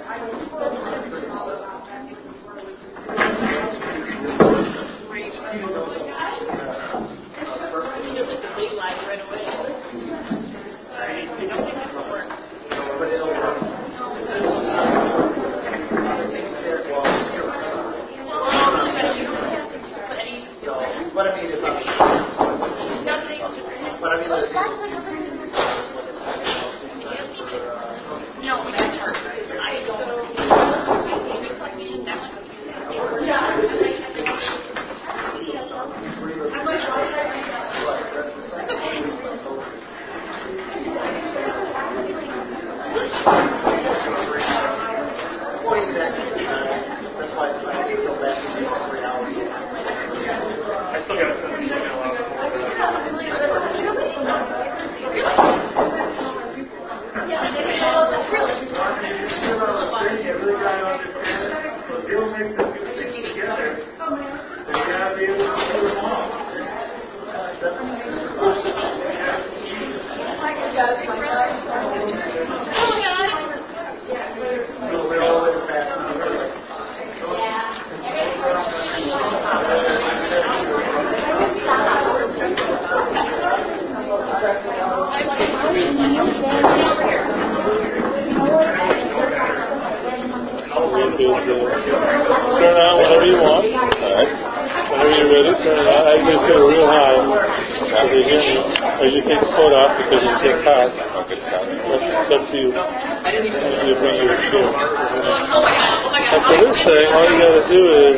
Turn on whenever you want. Alright. Whenever you're ready, turn it on. I usually put it real high so they hear me. Or you take the foot off because it gets hot. That's up to you. You bring your shield. And for this thing, all you got to do is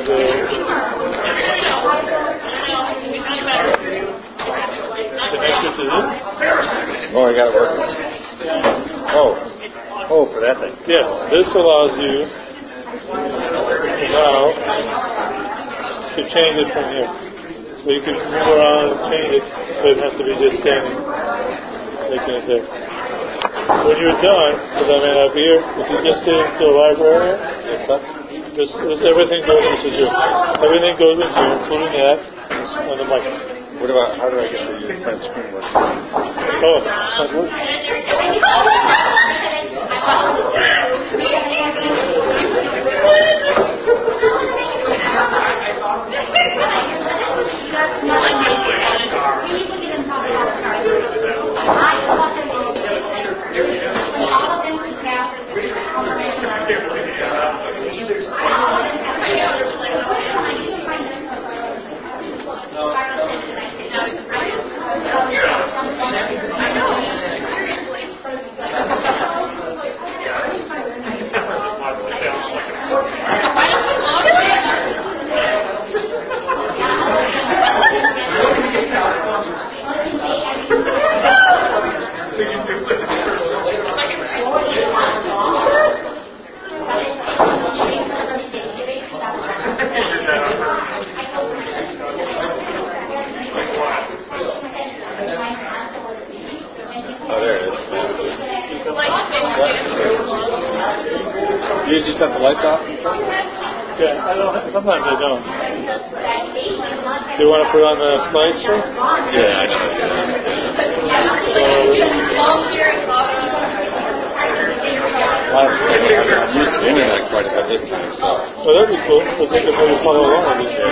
connect it to this. Oh, I got it working. Oh, for that thing. Yeah, this allows you now to change it from here. So you can move around and change it, but it has to be just standing, making it there. When you're done, because I'm up here, if you just get into the library, this everything goes into here. Everything goes into here, including that, on the mic. What about, how do I get the front screen working? Oh, that works. You usually set the lights off? Yeah, sometimes I don't. Do you want to put on the slide show? Yeah, I know. I'm used to doing that quite a bit this time, so. Well, that'd be cool, because they can maybe follow along with you.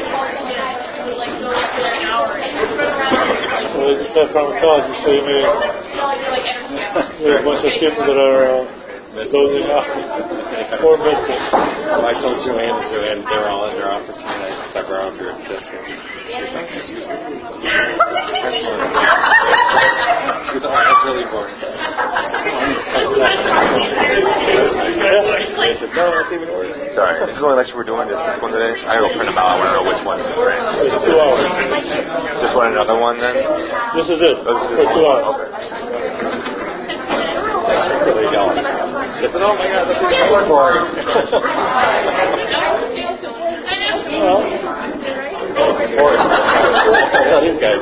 Well, they just have pharmacology, so you may there's a bunch of people that are dozing off or missing. Well, I told Joanne they're all in their office, and I stuck around here at the desk. She goes, that's really important. I said, no, that's even worse. Sorry, this is the only lecture we're doing, this one today. I gotta go print them out, I want to know which one is great. It's 2 hours. Just want another one then? This is it, for 2 hours. Okay. Really don't. She said, oh my god, that's really boring. Well, tell these guys.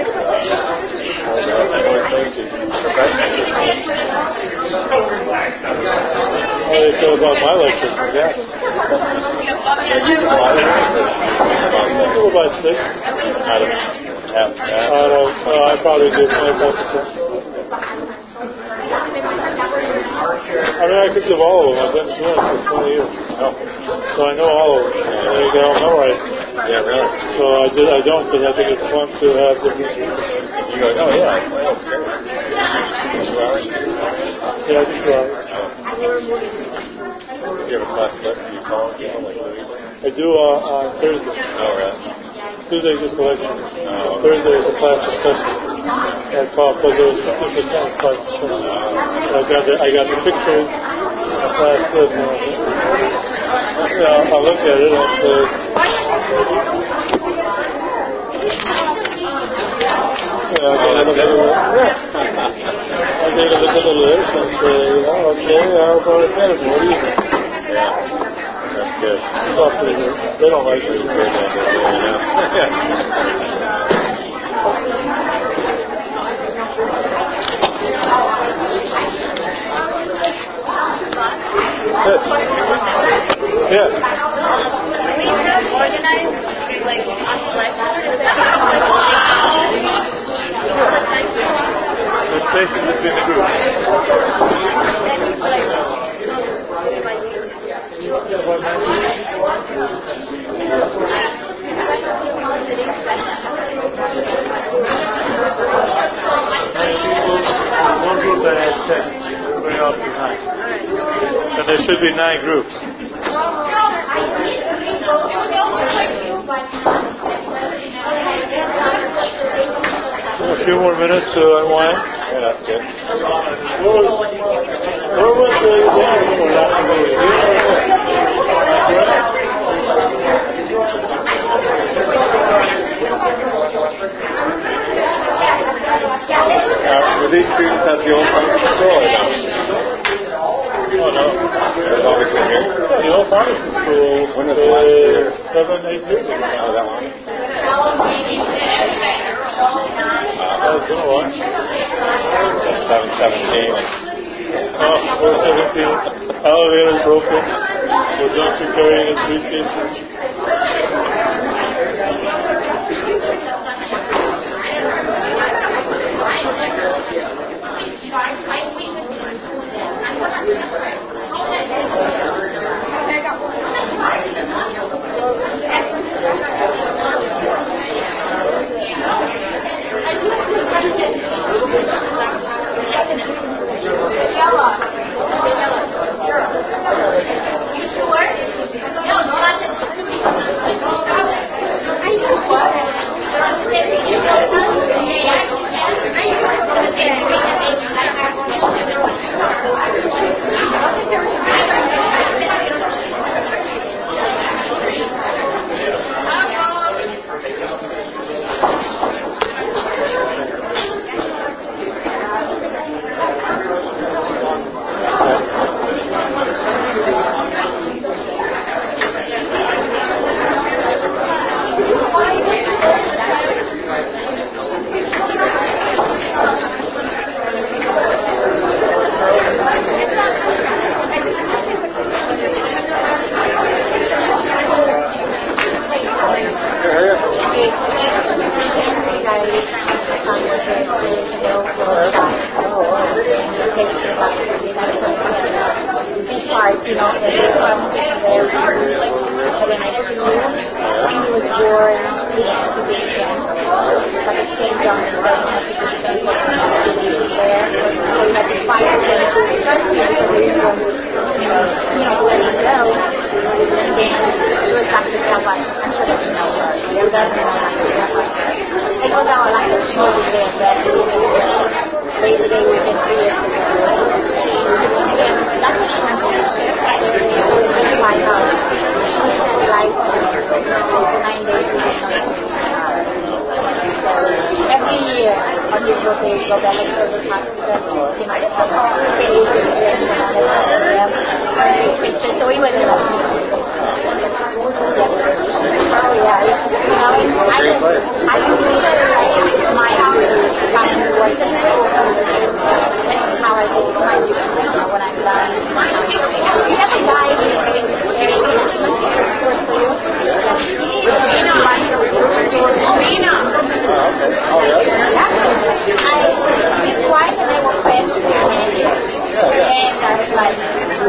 How do they feel about my lecture? Yeah. About 6. Out of half. I probably do 25%. I mean, I could give all of them. I've been doing it for 20 years. Oh. So I know all of them. And they all memorize. Yeah, really? So I don't, because I think it's fun to have different speakers. You go, oh yeah, that's great. 2 hours? Yeah, I think 2 hours. Do you have a class list? Do you call people like Louis? I do on Thursday. Oh, really? Tuesday is just a lecture. Oh. Thursday is a class discussion. I call it because it was 50% class discussion. I got the pictures and the class list. And I look at it and say, I take a look at the list and say, okay, how about it? What do you think? Yeah. That's good. It's all pretty good. They don't like it. Yeah. The spaces between the groups. One group that has 10, everybody else is 9. And there should be 9 groups. A few more minutes to unwind. Yeah, that's good. Where was Do these students have the old pharmacy school or no? Oh, no. They've always been here? Yeah, the old pharmacy school. When was the last year? 7, 8 years ago. Oh, that long? It's been a while. 717. Oh, 417. Elevator broken. The doctor carrying his briefcase.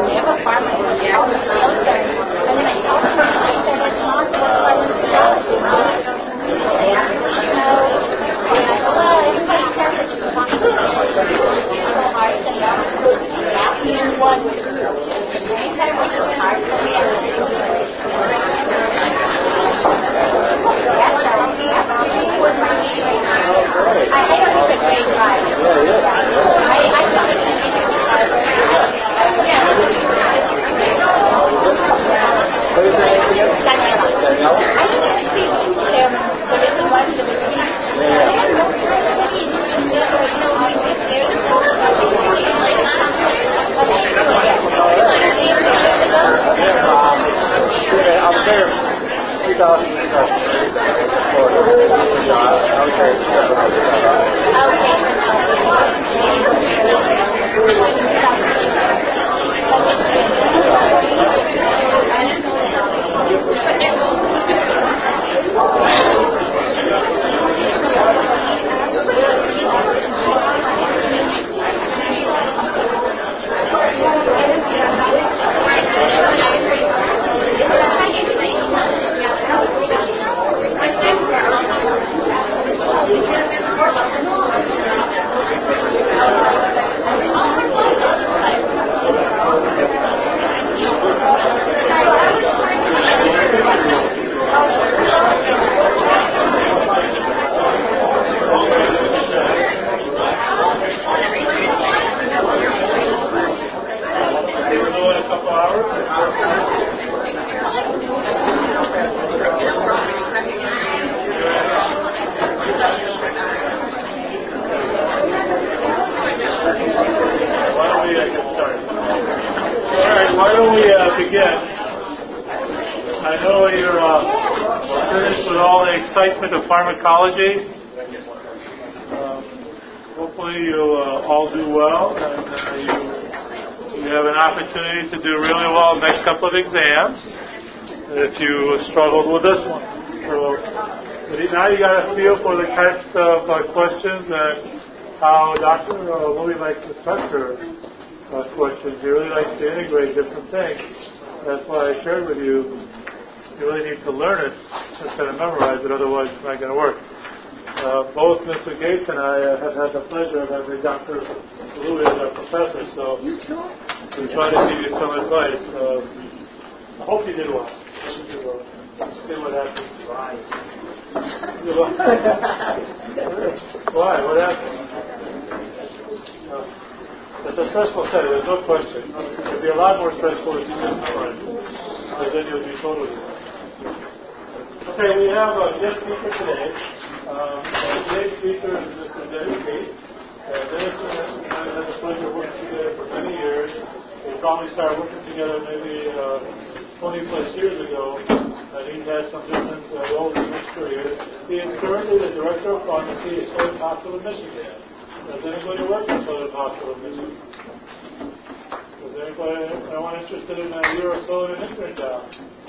have a farm in the field, and then I told her, I said, it's not what I was doing. And I go, well, everybody says that you want to do it. So I said, ask me what. Anytime when it's hard for me, I'm going to do it. I think it's a great ride. I thought it was a great ride. What is that name again? Daniela? I didn't see him, but if he wanted to be, I was there 2000. Of pharmacology. Hopefully you all do well, and you have an opportunity to do really well in the next couple of exams if you struggled with this one. So now you got a feel for the types of questions and how Dr. Louis likes to structure questions. He really likes to integrate different things. That's why I shared with you. You really need to learn it instead of memorize it, otherwise it's not going to work. Both Mr. Gates and I have had the pleasure of having Dr. Louis as our professor, so we try to give you some advice. I hope you did well. See what happens. Why? What happened? It's a stressful study, there's no question. It would be a lot more stressful if you didn't memorize it, because then you would be totally. Okay, we have a guest speaker today. Today's speaker is Mr. Dennis Gates. Dennis and I have had the pleasure of working together for many years. We probably started working together maybe 20 plus years ago, and he's had some different roles in his career. He is currently the Director of Pharmacy at Children's Hospital of Michigan. Does anybody work at Children's Hospital of Michigan? Is anyone interested in a year or so in an intern job?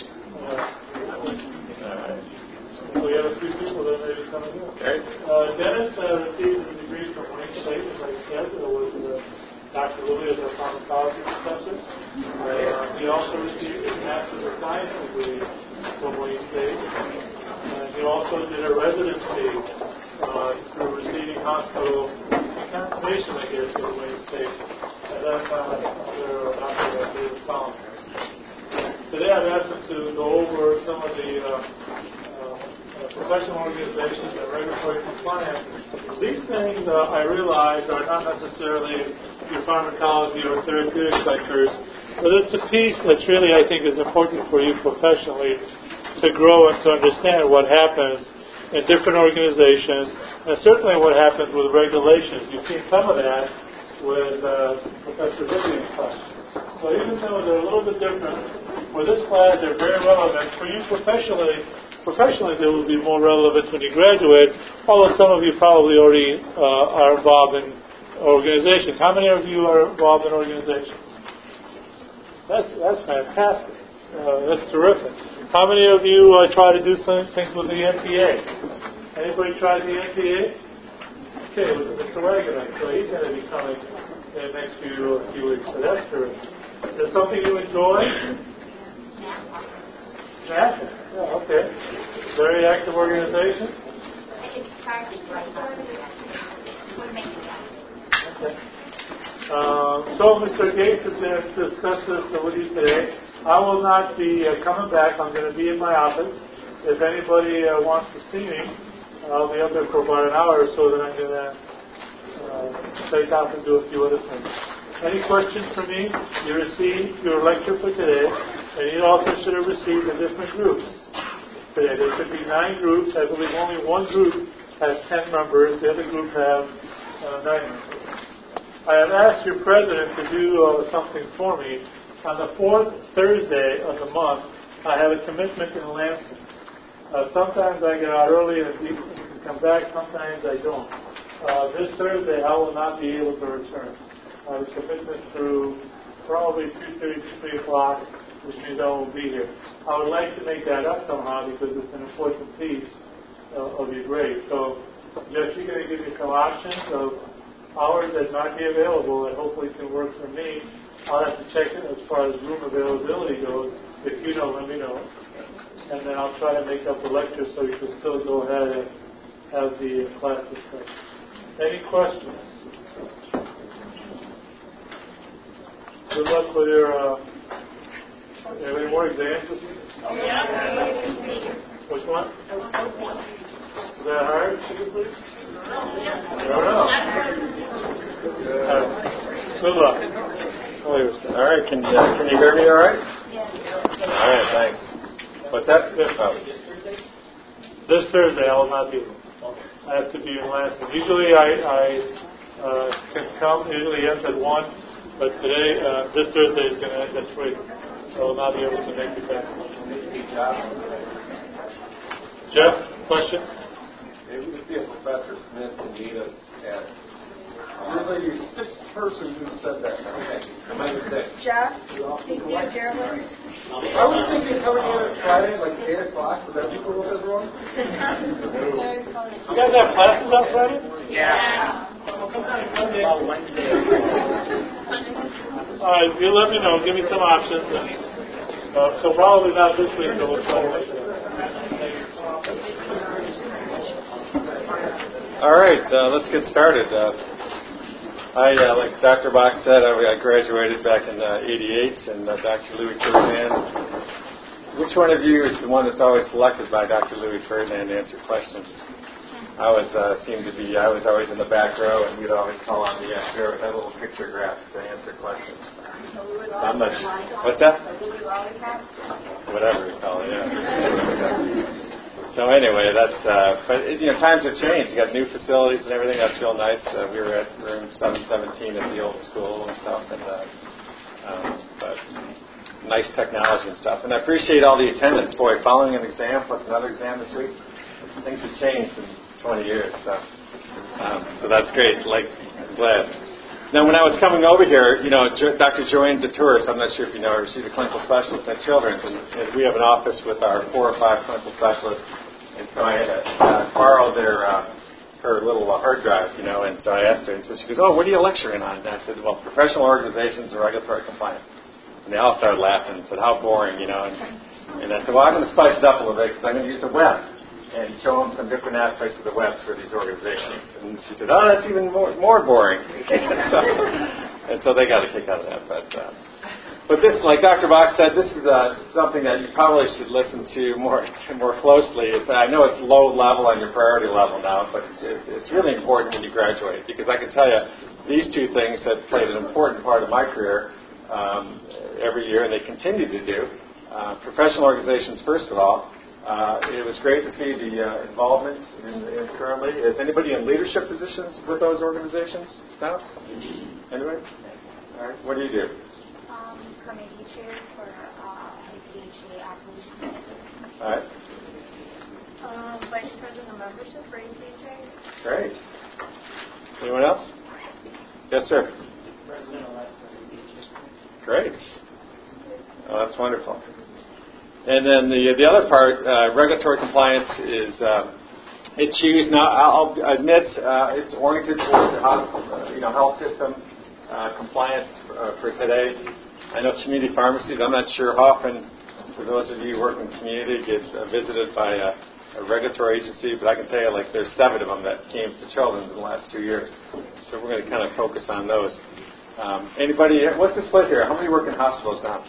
So we have a few people that may be coming in. Okay. Dennis received his degree from Wayne State, as I said, with Dr. Louis as a pharmacology professor. He also received his Master's of Science degree from Wayne State. And he also did a residency through Receiving Hospital Conservation, I guess, at Wayne State. At that time, under Dr. David Solomon. Today I've asked him to go over some of the professional organizations and regulatory compliance. These things, I realize, are not necessarily your pharmacology or therapeutic sectors, but it's a piece that's really, I think, is important for you professionally to grow and to understand what happens in different organizations, and certainly what happens with regulations. You've seen some of that with Professor Vivian's class. So even though they're a little bit different, for this class they're very relevant. For you professionally they will be more relevant when you graduate, although some of you probably already are involved in organizations. How many of you are involved in organizations? That's fantastic. That's terrific. How many of you try to do some things with the NPA? Anybody try the NPA? Okay, with Mr. Wagoner. So he's going to be coming in the next few weeks. So that's terrific. Is it something you enjoy? Yeah. Okay. Very active organization. Okay. So Mr. Gates is going to discuss this with you today. I will not be coming back. I'm going to be in my office. If anybody wants to see me, I'll be up there for about an hour or so. Then I'm going to take off and do a few other things. Any questions for me? You received your lecture for today, and you also should have received the different groups today. There should be 9 groups. I believe only one group has 10 members. The other group have 9 members. I have asked your president to do something for me. On the 4th Thursday of the month, I have a commitment in Lansing. Sometimes I get out early and come back. Sometimes I don't. This Thursday, I will not be able to return. I have a commitment through probably 2:30 to 3 o'clock, which means I won't be here. I would like to make that up somehow because it's an important piece of your grade. So, Jeff, you're going to give me some options of hours that might be available that hopefully can work for me. I'll have to check it as far as room availability goes. If you know, let me know. And then I'll try to make up the lecture so you can still go ahead and have the class discussion. Any questions? Good luck with your, any more exams this week? Which one? Is that hard? I don't know. Good luck. All right, can you hear me all right? All right, thanks. What's that? Oh. This Thursday I will not be. I have to be in Lansing. Usually I can come. Usually ends at 1, but today, this Thursday is going to end at 3. So I will not be able to make it back. Jeff, question? Maybe to see if Professor Smith can meet us at. You're the 6th person who said that. Okay. Am I mistaken? Jeff, Gerald. I was thinking coming in on Friday, like 8 o'clock. Would that be cool with everyone? You guys have classes on Friday? Yeah. About Wednesday. All right, you let me know. Give me some options. So probably not this week, but we'll try to make it. All right, let's get started. Like Dr. Bach said, I graduated back in '88, and Dr. Louis Ferdinand. Which one of you is the one that's always selected by Dr. Louis Ferdinand to answer questions? I was always in the back row, and we'd always call on the chair with that little picture graph to answer questions. Not much. What's that? Whatever you call it, yeah. So anyway, that's, but times have changed. You got new facilities and everything. That's real nice. We were at room 717 at the old school and stuff, and but nice technology and stuff. And I appreciate all the attendance. Boy, following an exam plus another exam this week, things have changed in 20 years. So that's great. I'm glad. Now, when I was coming over here, Dr. Joanne DeTouris, I'm not sure if you know her, she's a clinical specialist at Children's, and we have an office with our 4 or 5 clinical specialists. And so I had borrowed her little hard drive, and so I asked her, and so she goes, "Oh, what are you lecturing on?" And I said, "Well, professional organizations and regulatory compliance." And they all started laughing and said, "How boring," and I said, "Well, I'm going to spice it up a little bit because I'm going to use the web and show them some different aspects of the webs for these organizations." And she said, "Oh, that's even more boring." and so they got a kick out of that, But this, like Dr. Bach said, this is something that you probably should listen to more closely. I know it's low level on your priority level now, but it's really important when you graduate, because I can tell you these 2 things have played an important part of my career every year, and they continue to do. Professional organizations, first of all. It was great to see the involvement in currently. Is anybody in leadership positions with those organizations now? Anybody? All right. What do you do? Committee chair for APHA operations. All right. Vice president of membership for APHA. Great. Anyone else? Yes, sir. President-elect for APHA. Great. Oh, that's wonderful. And then the other part, regulatory compliance, is it's used now. I'll admit it's oriented towards the health system compliance for today. I know community pharmacies. I'm not sure how often, for those of you who work in the community, get visited by a regulatory agency, but I can tell you, like, there's 7 of them that came to Children's in the last 2 years. So we're going to kind of focus on those. Anybody, what's the split here? How many work in hospitals now?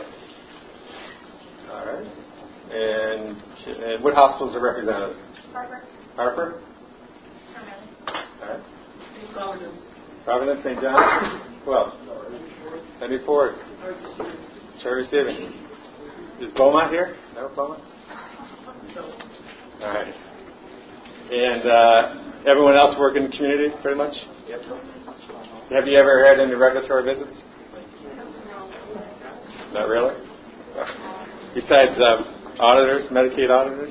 All right. And what hospitals are represented? Harper? All right. Providence, St. John? Who else? Henry Ford. Cherry Saving. Is Beaumont here? No, Beaumont? All right. And everyone else work in the community, pretty much? Yep. Have you ever had any regulatory visits? Not really? Besides auditors, Medicaid auditors?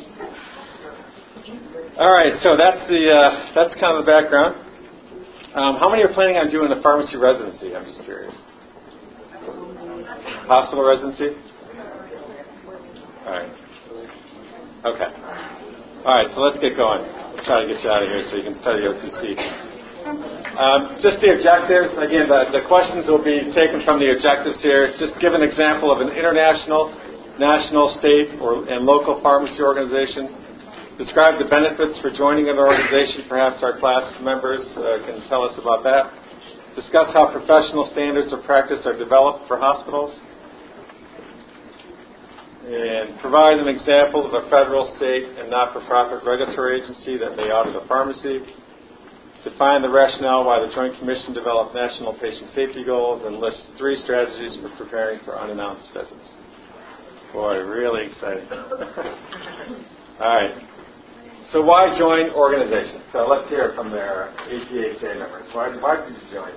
All right, so that's kind of the background. How many are planning on doing the pharmacy residency? I'm just curious. Hospital residency? All right. Okay. All right, so let's get going. I'll try to get you out of here so you can study OTC. Just the objectives. Again, the questions will be taken from the objectives here. Just give an example of an international, national, state, and local pharmacy organization. Describe the benefits for joining an organization. Perhaps our class members can tell us about that. Discuss how professional standards of practice are developed for hospitals. And provide an example of a federal, state, and not-for-profit regulatory agency that may audit a pharmacy. Define the rationale why the Joint Commission developed national patient safety goals, and list 3 strategies for preparing for unannounced visits. Boy, really exciting. All right. So why join organizations? So let's hear from their APHA members. Why did you join?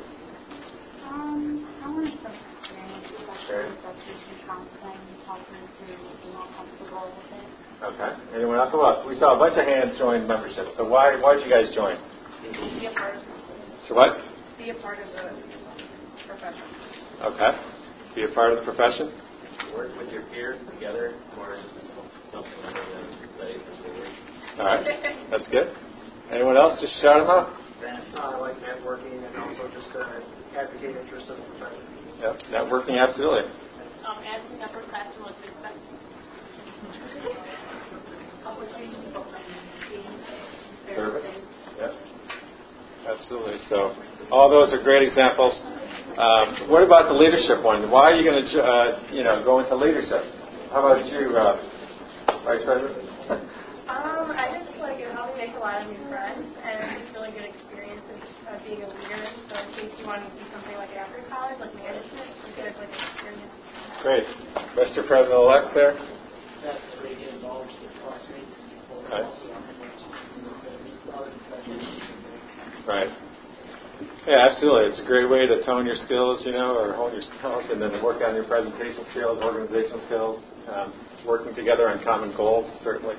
I wanted some experience, especially counseling, helping to be more comfortable with it. Okay. Anyone else? Who else? We saw a bunch of hands join membership. So why did you guys join? Be a part of it. So what? Be a part of the profession. Okay. Be a part of the profession? Work with your peers together, or something other than study for school. All right. That's good. Anyone else? Just shout them out. I like networking and also just advocate interests of the profession. Yep. Networking, absolutely. Asking upperclassmen what to expect. Service. Yep. Absolutely. So all those are great examples. What about the leadership one? Why are you going to, go into leadership? How about you, Vice President? I just like it helped me make a lot of new friends, and it's really good experience of being a leader. So in case you want to do something like after college, like management, you get like experience. Great. Mr. President-elect there? That's the way to get involved with classmates. Right. Right. Yeah, absolutely. It's a great way to tone your skills, or hone your skills, and then to work on your presentation skills, organizational skills, working together on common goals, certainly.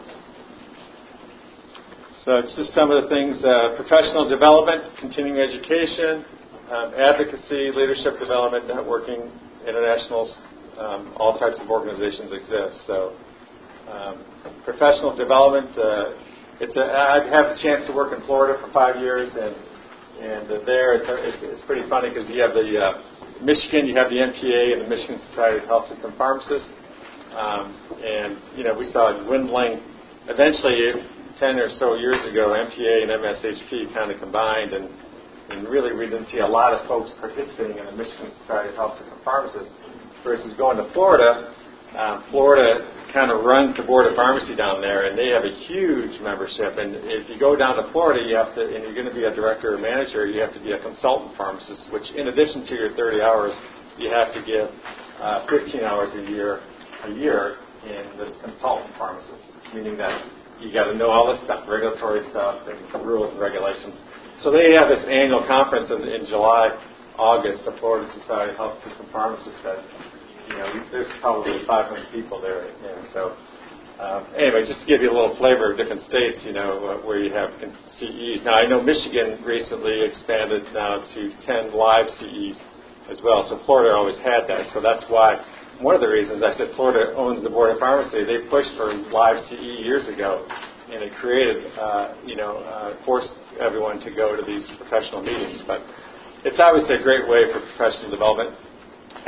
So it's just some of the things, professional development, continuing education, advocacy, leadership development, networking, internationals, all types of organizations exist. So professional development, I've had the chance to work in Florida for 5 years, and there it's pretty funny because you have the Michigan, you have the MPA and the Michigan Society of Health System Pharmacists, and we saw it dwindling. Eventually, 10 or so years ago, MPA and MSHP kind of combined, and really we didn't see a lot of folks participating in the Michigan Society of Health System Pharmacists versus going to Florida. Florida kind of runs the Board of Pharmacy down there, and they have a huge membership. And if you go down to Florida, you have to, and you're going to be a director or manager, you have to be a consultant pharmacist, which in addition to your 30 hours, you have to give 15 hours a year in this consultant pharmacist, meaning that you got to know all this stuff, regulatory stuff, and rules and regulations. So they have this annual conference in July, August, the Florida Society of Health System Pharmacists that, there's probably 500 people there. And so, anyway, just to give you a little flavor of different states, where you have CEs. Now, I know Michigan recently expanded now to 10 live CEs as well. So Florida always had that. So that's why one of the reasons I said Florida owns the Board of Pharmacy. They pushed for live CE years ago, and it created, forced everyone to go to these professional meetings. But it's obviously a great way for professional development.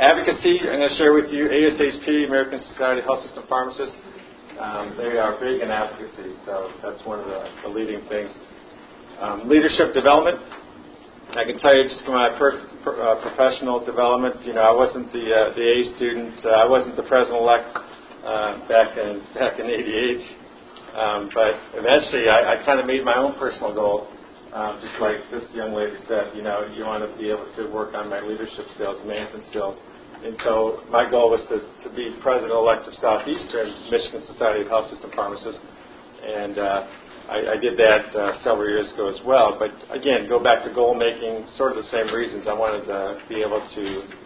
Advocacy, I'm going to share with you ASHP, American Society of Health System Pharmacists. They are big in advocacy, so that's one of the leading things. Leadership development. I can tell you just from my professional development, I wasn't the A student. I wasn't the president-elect back in '88. But eventually, I kind of made my own personal goals. Just like this young lady said, you want to be able to work on my leadership skills, management skills. And so my goal was to be president-elect of Southeastern Michigan Society of Health System Pharmacists. And I did that several years ago as well. But again, go back to goal making, sort of the same reasons. I wanted to be able to,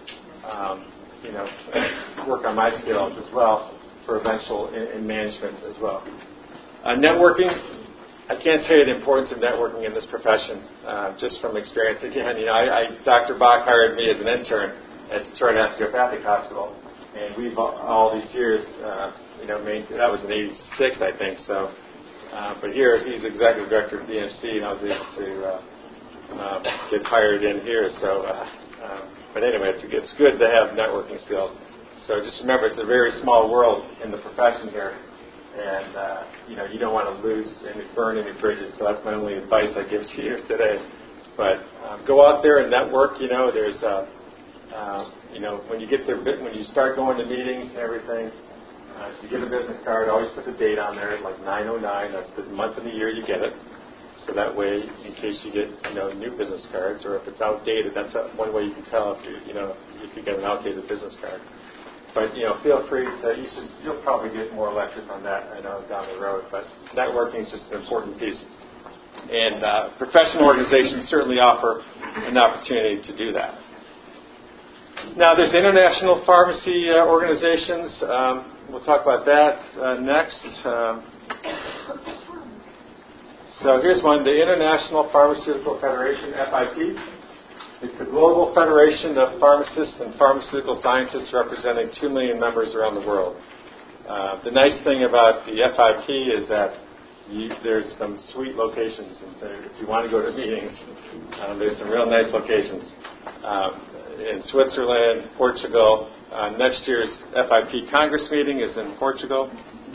work on my skills as well for eventual in management as well. Networking. I can't tell you the importance of networking in this profession, just from experience. Again, Dr. Bach hired me as an intern at Detroit Osteopathic Hospital, and we've all these years, that was in '86, I think. So, but here he's executive director of DMC, and I was able to get hired in here. So, but anyway, it's good to have networking skills. So just remember, it's a very small world in the profession here. And, you don't want to burn any bridges. So that's my only advice I give to you today. But go out there and network. There's, when you get there, when you start going to meetings and everything, if you get a business card, always put the date on there, like 9/09. That's the month and the year you get it. So that way, in case you get, new business cards, or if it's outdated, that's one way you can tell if you get an outdated business card. But, feel free to, you'll probably get more lectures on that, I know, down the road. But networking is just an important piece. And professional organizations certainly offer an opportunity to do that. Now, there's international pharmacy organizations. We'll talk about that next. So here's one, the International Pharmaceutical Federation, FIP. It's the global federation of pharmacists and pharmaceutical scientists representing 2 million members around the world. The nice thing about the FIP is that there's some sweet locations. And so if you want to go to meetings, there's some real nice locations. In Switzerland, Portugal. Next year's FIP Congress meeting is in Portugal.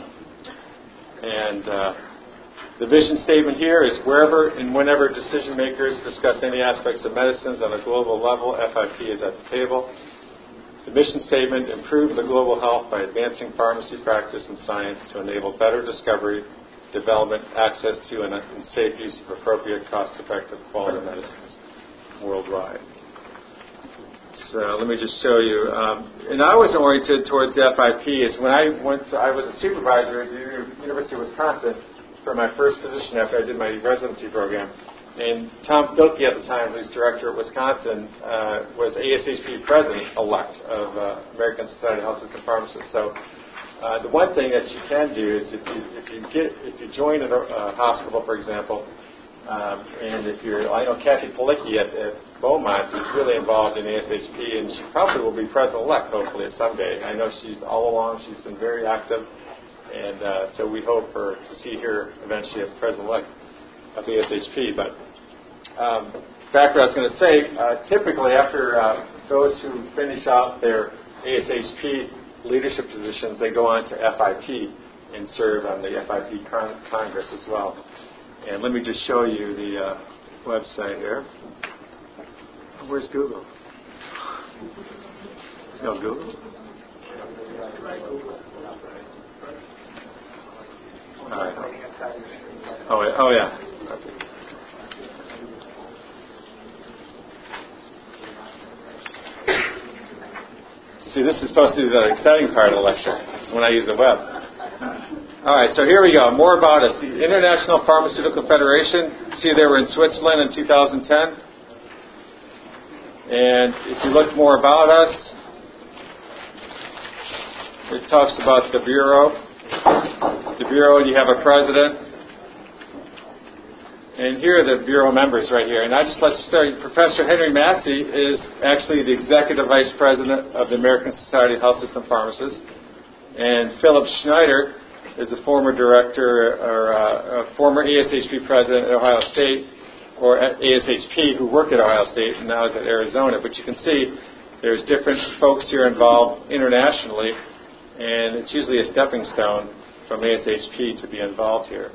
And the vision statement here is wherever and whenever decision makers discuss any aspects of medicines on a global level, FIP is at the table. The mission statement, improve the global health by advancing pharmacy practice and science to enable better discovery, development, access to, and safe use of appropriate, cost-effective, quality medicines worldwide. So let me just show you. And I was oriented towards the FIP is when I was a supervisor at the University of Wisconsin for my first position after I did my residency program. And Tom Filke at the time, who's director at Wisconsin, was ASHP president-elect of American Society of Health System Pharmacists. So the one thing that you can do is if you join a hospital, for example, and I know Kathy Palicki at Beaumont is really involved in ASHP, and she probably will be president-elect, hopefully, someday. I know she's all along, she's been very active. And so we hope to see her eventually as president-elect of the ASHP. But back what I was going to say, typically after those who finish out their ASHP leadership positions, they go on to FIP and serve on the FIP Congress as well. And let me just show you the website here. Where's Google? There's no Google? Oh yeah. Okay. See, this is supposed to be the exciting part of the lecture, when I use the web. All right, so here we go. More about us. The International Pharmaceutical Federation. See, they were in Switzerland in 2010. And if you look more about us, it talks about the Bureau. The Bureau, you have a president. And here are the Bureau members right here. And I just let you start. Professor Henry Massey is actually the Executive Vice President of the American Society of Health System Pharmacists. And Philip Schneider is a former director or a former ASHP president at Ohio State, or at ASHP, who worked at Ohio State and now is at Arizona. But you can see there's different folks here involved internationally, and it's usually a stepping stone from ASHP to be involved here.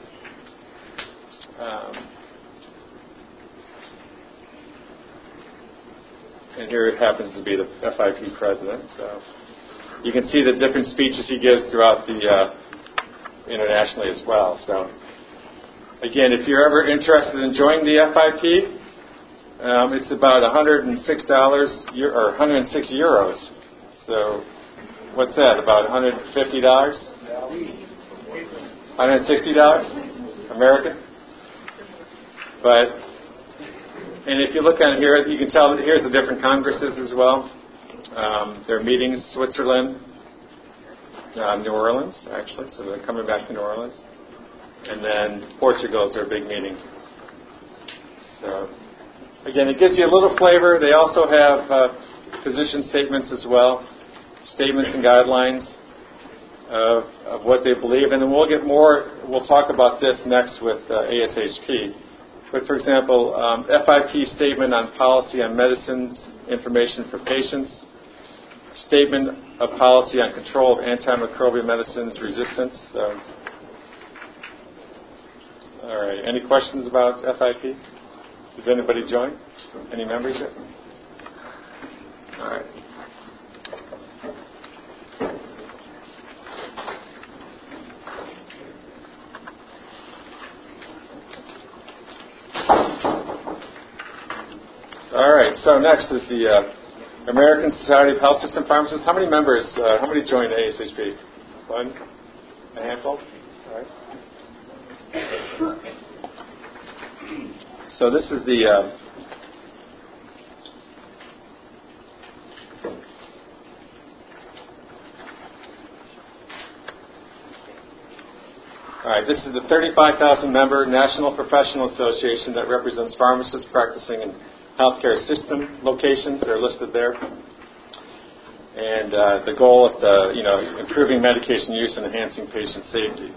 And here it happens to be the FIP president. So you can see the different speeches he gives throughout the internationally as well. So again, if you're ever interested in joining the FIP, it's about $106 or 106 euros. So what's that? About $150? $160 American. And if you look on here, you can tell that here's the different congresses as well. Their meetings, Switzerland, New Orleans, actually. So they're coming back to New Orleans. And then Portugal is their big meeting. So, again, it gives you a little flavor. They also have position statements as well, statements and guidelines of what they believe. And then we'll talk about this next with ASHP. But, for example, FIP statement on policy on medicines, information for patients, statement of policy on control of antimicrobial medicines resistance. All right. Any questions about FIP? Does anybody join? Any members yet? All right. All right. So next is the American Society of Health System Pharmacists. How many members? How many joined ASHP? One? A handful? All right. So this is the all right. This is the 35,000 member National Professional Association that represents pharmacists practicing in healthcare system locations. They're listed there. And the goal is to, improving medication use and enhancing patient safety.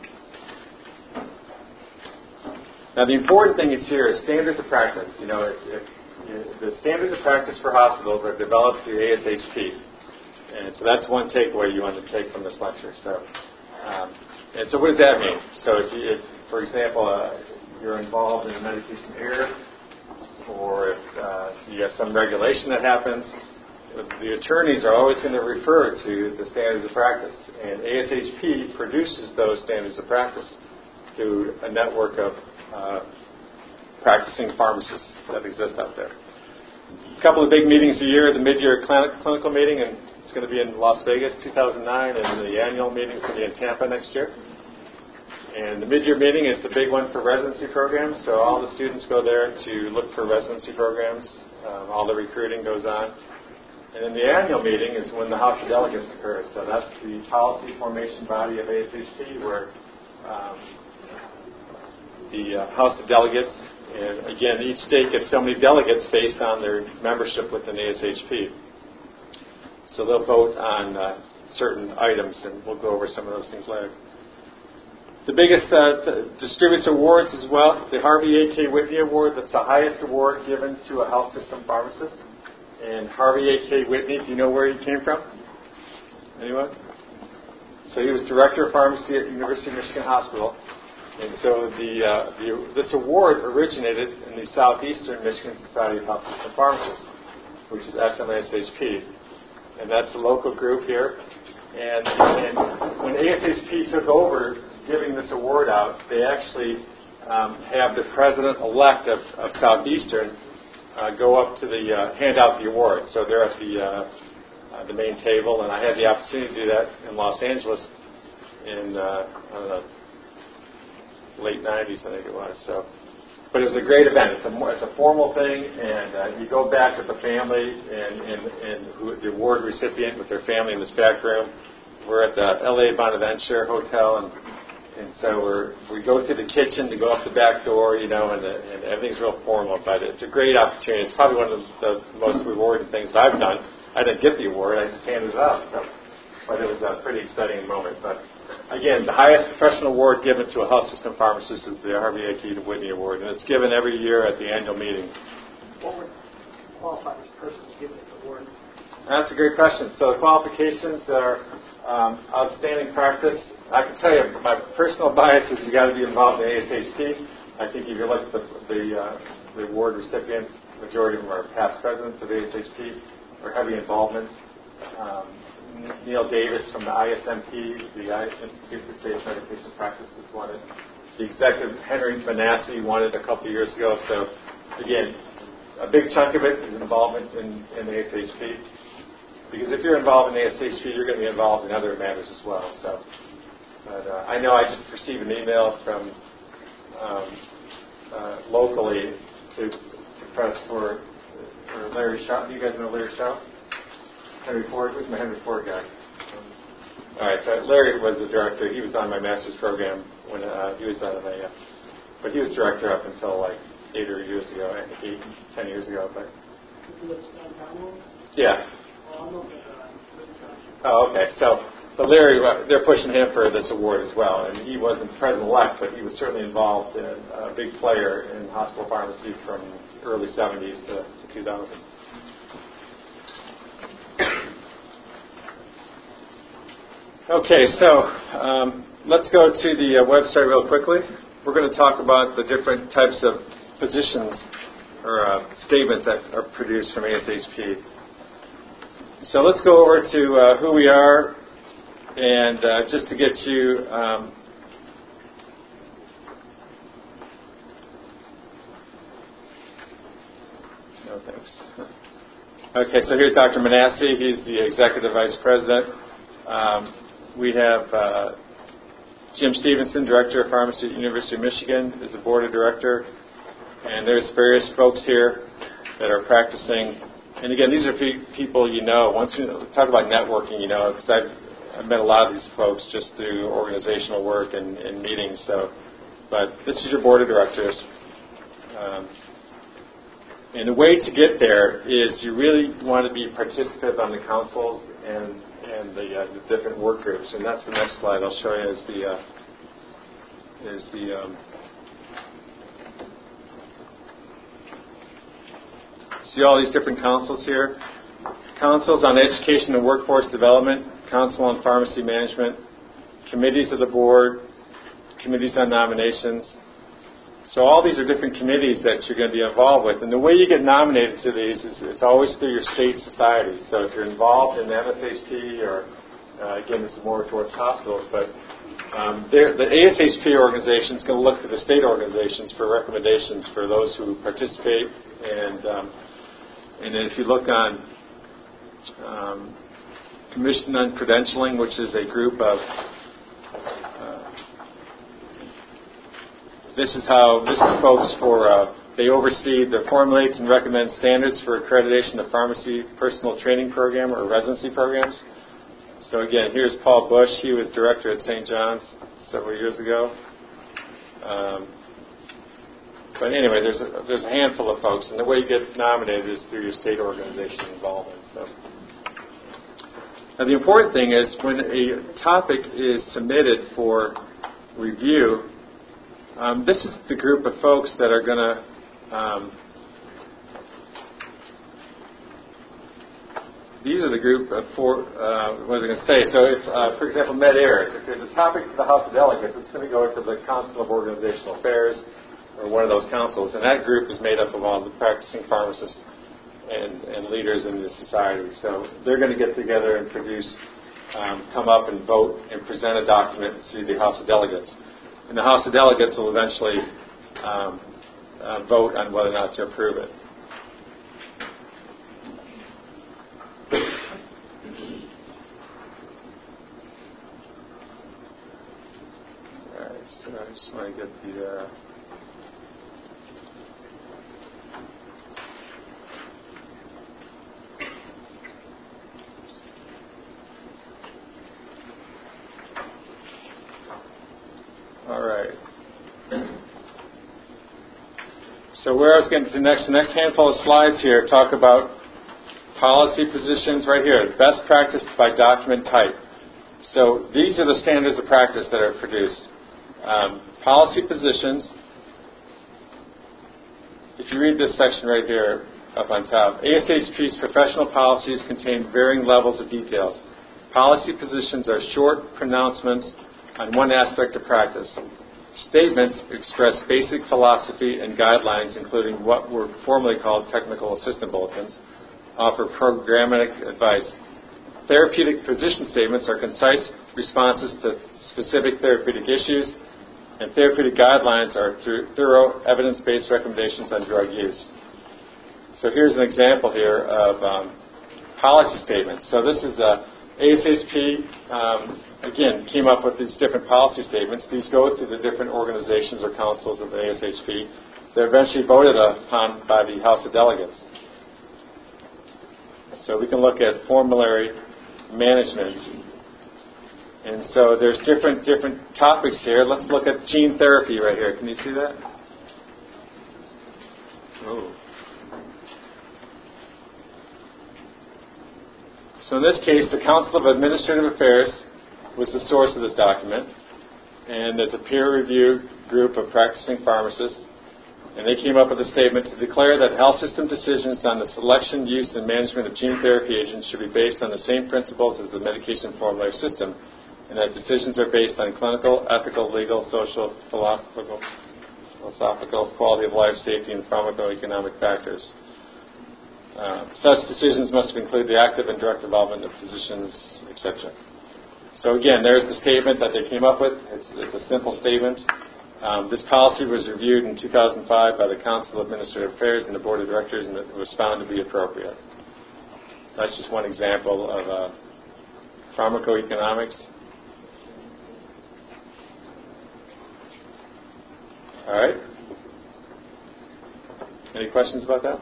Now, the important thing is here is standards of practice. The standards of practice for hospitals are developed through ASHP. And so that's one takeaway you want to take from this lecture. So, and so what does that mean? So if for example, you're involved in a medication error, or if you have some regulation that happens, the attorneys are always going to refer to the standards of practice. And ASHP produces those standards of practice through a network of practicing pharmacists that exist out there. A couple of big meetings a year, the mid-year clinical meeting, and it's going to be in Las Vegas 2009, and the annual meeting is going to be in Tampa next year. And the mid-year meeting is the big one for residency programs, so all the students go there to look for residency programs. All the recruiting goes on. And then the annual meeting is when the House of Delegates occurs. So that's the policy formation body of ASHP, where the House of Delegates, and again, each state gets so many delegates based on their membership within ASHP. So they'll vote on certain items, and we'll go over some of those things later. The biggest distributes awards as well. The Harvey A.K. Whitney Award, that's the highest award given to a health system pharmacist. And Harvey A.K. Whitney, do you know where he came from? Anyone? So he was director of pharmacy at the University of Michigan Hospital. And so this award originated in the Southeastern Michigan Society of Health System Pharmacists, which is SMSHP. And that's a local group here. And when ASHP took over giving this award out, they actually have the president-elect of Southeastern go up to hand out the award. So they're at the main table, and I had the opportunity to do that in Los Angeles in, late 90s, I think it was. So, but it was a great event. It's a formal thing, and you go back with the family and the award recipient with their family in this back room. We're at the L.A. Bonaventure Hotel, and so we go through the kitchen to go up the back door, and everything's real formal. But it's a great opportunity. It's probably one of the most rewarding things that I've done. I didn't get the award; I just handed it out. So, but it was a pretty exciting moment. But again, the highest professional award given to a health system pharmacist is the Harvey A.K. Whitney Award, and it's given every year at the annual meeting. What would qualify this person to give this award? That's a great question. So the qualifications are outstanding practice. I can tell you my personal bias is you got to be involved in ASHP. I think if you look at the award recipients, the majority of them are past presidents of ASHP or heavy involvement. Neil Davis from the ISMP, the Institute for Safe Medication Practices, won it. The executive, Henry Manassi, won it a couple of years ago. So, again, a big chunk of it is involvement in ASHP. Because if you're involved in ASHP, you're going to be involved in other matters as well. So, but, I know I just received an email from locally to press for Larry Shaw. Do you guys know Larry Shaw? Henry Ford. Who's my Henry Ford guy? All right. So Larry was the director. He was on my master's program when he was on MAF. But he was director up until like 8 years ago, I think 10 years ago. But yeah. Oh, okay. So, but Larry, they're pushing him for this award as well, and he wasn't president-elect, but he was certainly involved in a big player in hospital pharmacy from early 70s to 2000. Okay, so let's go to the website real quickly. We're going to talk about the different types of positions or statements that are produced from ASHP. So let's go over to who we are, and just to get you no thanks. Okay, so here's Dr. Manassi. He's the Executive Vice President. We have Jim Stevenson, Director of Pharmacy at the University of Michigan, is the Board of Director. And there's various folks here that are practicing. And again, these are people you know. Once you talk about networking, you know, because I've met a lot of these folks just through organizational work and meetings. So, but this is your Board of Directors. And the way to get there is you really want to be participant on the councils and the different work groups. And that's the next slide I'll show you see all these different councils here. Councils on Education and Workforce Development, Council on Pharmacy Management, Committees of the Board, Committees on Nominations. So all these are different committees that you're going to be involved with. And the way you get nominated to these is it's always through your state society. So if you're involved in the MSHP or, again, this is more towards hospitals, but the ASHP organization is going to look to the state organizations for recommendations for those who participate. And then if you look on Commission on Credentialing, which is a group of this is folks they oversee the formulates and recommend standards for accreditation of pharmacy personal training program or residency programs. So again, here's Paul Bush. He was director at St. John's several years ago. But anyway, there's a handful of folks, and the way you get nominated is through your state organization involvement. So, now the important thing is when a topic is submitted for review, this is the group of folks that are going to these are the group of what was I going to say? So if, for example, Med-Airs, if there's a topic for the House of Delegates, it's going to go to the Council of Organizational Affairs or one of those councils, and that group is made up of all the practicing pharmacists and leaders in the society. So they're going to get together and produce, come up and vote and present a document to the House of Delegates. And the House of Delegates will eventually vote on whether or not to approve it. All right, so I just want to get the... All right. So where I was getting to the next handful of slides here talk about policy positions right here, best practice by document type. So these are the standards of practice that are produced. Policy positions, if you read this section right here, up on top. ASHP's professional policies contain varying levels of details. Policy positions are short pronouncements on one aspect of practice. Statements express basic philosophy and guidelines, including what were formerly called technical assistant bulletins, offer programmatic advice. Therapeutic position statements are concise responses to specific therapeutic issues, and therapeutic guidelines are thorough evidence-based recommendations on drug use. So here's an example here of policy statements. So this is ASHP, again, came up with these different policy statements. These go to the different organizations or councils of the ASHP. They're eventually voted upon by the House of Delegates. So we can look at formulary management. And so there's different topics here. Let's look at gene therapy right here. Can you see that? Oh. So in this case, the Council of Administrative Affairs was the source of this document, and it's a peer-reviewed group of practicing pharmacists, and they came up with a statement to declare that health system decisions on the selection, use, and management of gene therapy agents should be based on the same principles as the medication formulary system, and that decisions are based on clinical, ethical, legal, social, philosophical, quality of life, safety, and pharmacoeconomic factors. Such decisions must include the active and direct involvement of physicians, etc. So again, there's the statement that they came up with. It's a simple statement. This policy was reviewed in 2005 by the Council of Administrative Affairs and the Board of Directors, and it was found to be appropriate. So that's just one example of pharmacoeconomics. All right. Any questions about that?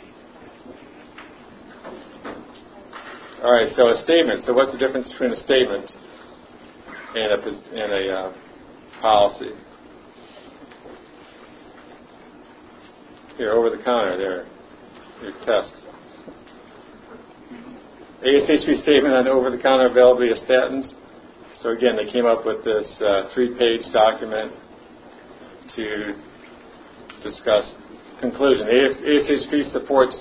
All right, so a statement. So what's the difference between a statement and a policy? Here, over the counter, there, your test. ASHP statement on over-the-counter availability of statins. So again, they came up with this 3-page document to discuss conclusion. ASHP supports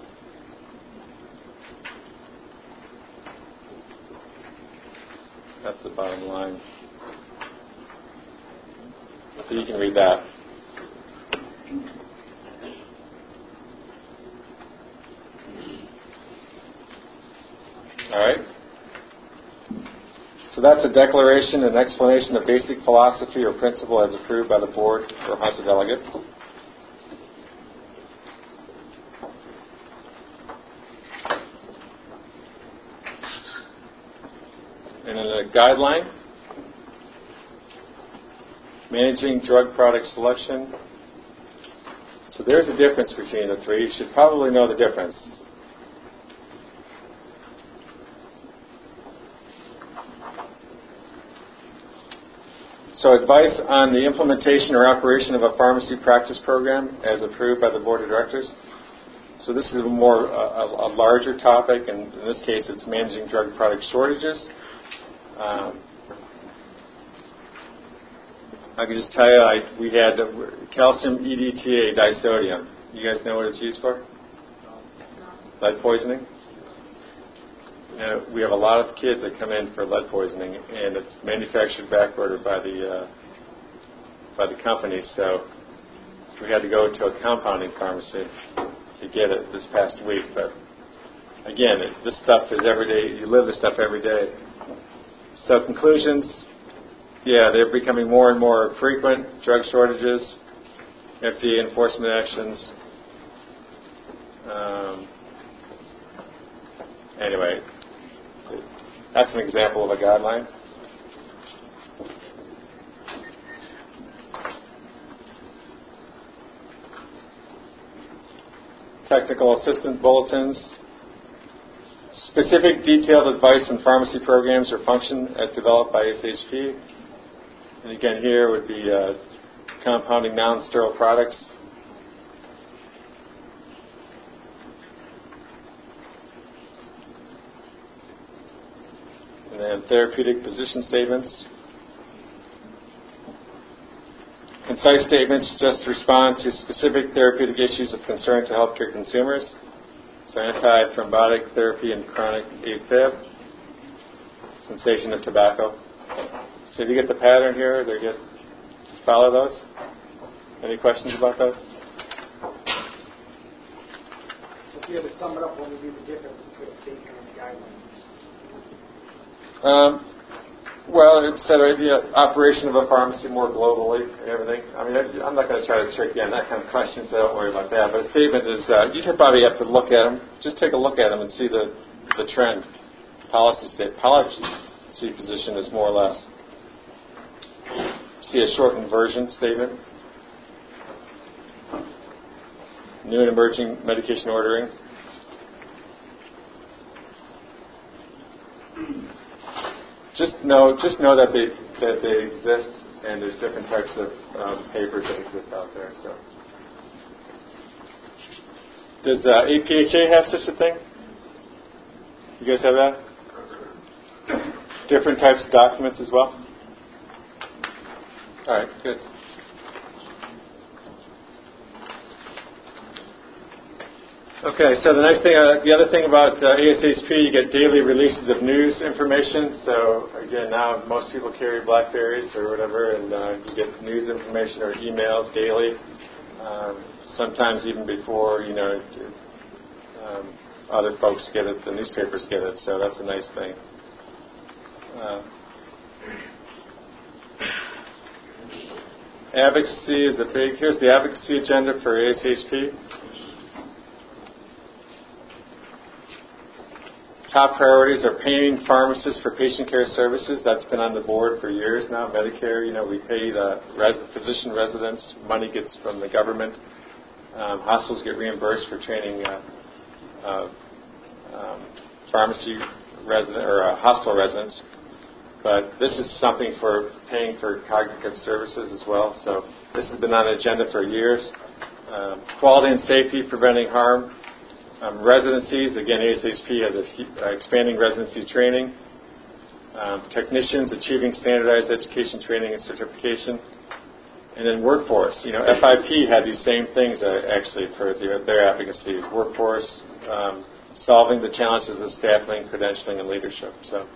that's the bottom line. So you can read that. All right. So that's a declaration and explanation of basic philosophy or principle as approved by the board or House of Delegates. And then a guideline, managing drug product selection. So there's a difference between the three. You should probably know the difference. So advice on the implementation or operation of a pharmacy practice program as approved by the Board of Directors. So this is a larger topic, and in this case it's managing drug product shortages. I can just tell you, we had calcium EDTA disodium. You guys know what it's used for? Lead poisoning. We have a lot of kids that come in for lead poisoning, and it's manufactured backordered by the company. So we had to go to a compounding pharmacy to get it this past week. But again, this stuff is every day. You live this stuff every day. So conclusions, yeah, they're becoming more and more frequent. Drug shortages, FDA enforcement actions. Anyway, that's an example of a guideline. Technical assistant bulletins. Specific detailed advice on pharmacy programs or function as developed by ASHP. And again, here would be compounding non-sterile products. And then therapeutic position statements. Concise statements just respond to specific therapeutic issues of concern to healthcare consumers. So anti-thrombotic therapy and chronic AFib. Cessation of tobacco. So do you get the pattern here? Follow those? Any questions about those? So if you had to sum it up, what would be the difference between a statement and a guideline? Well, it said operation of a pharmacy more globally and everything. I mean, I'm not going to try to trick you on that kind of question, so don't worry about that. But a statement is, you could probably have to look at them. Just take a look at them and see the trend. Policy position is more or less. See a shortened version statement. New and emerging medication ordering. Just know that they exist, and there's different types of papers that exist out there. So, does APHA have such a thing? You guys have that? Different types of documents as well. All right, good. Okay, so the other thing about ASHP, you get daily releases of news information. So again, now most people carry BlackBerries or whatever, and you get news information or emails daily. Sometimes even before other folks get it, the newspapers get it. So that's a nice thing. Advocacy is here's the advocacy agenda for ASHP. Top priorities are paying pharmacists for patient care services. That's been on the board for years now. Medicare, we pay the physician residents. Money gets from the government. Hospitals get reimbursed for training pharmacy resident or hospital residents. But this is something for paying for cognitive services as well. So this has been on the agenda for years. Quality and safety, preventing harm. Residencies, again, ASHP has expanding residency training. Technicians achieving standardized education, training, and certification. And then workforce. FIP had these same things actually for their advocacy. Workforce, solving the challenges of staffing, credentialing, and leadership. So,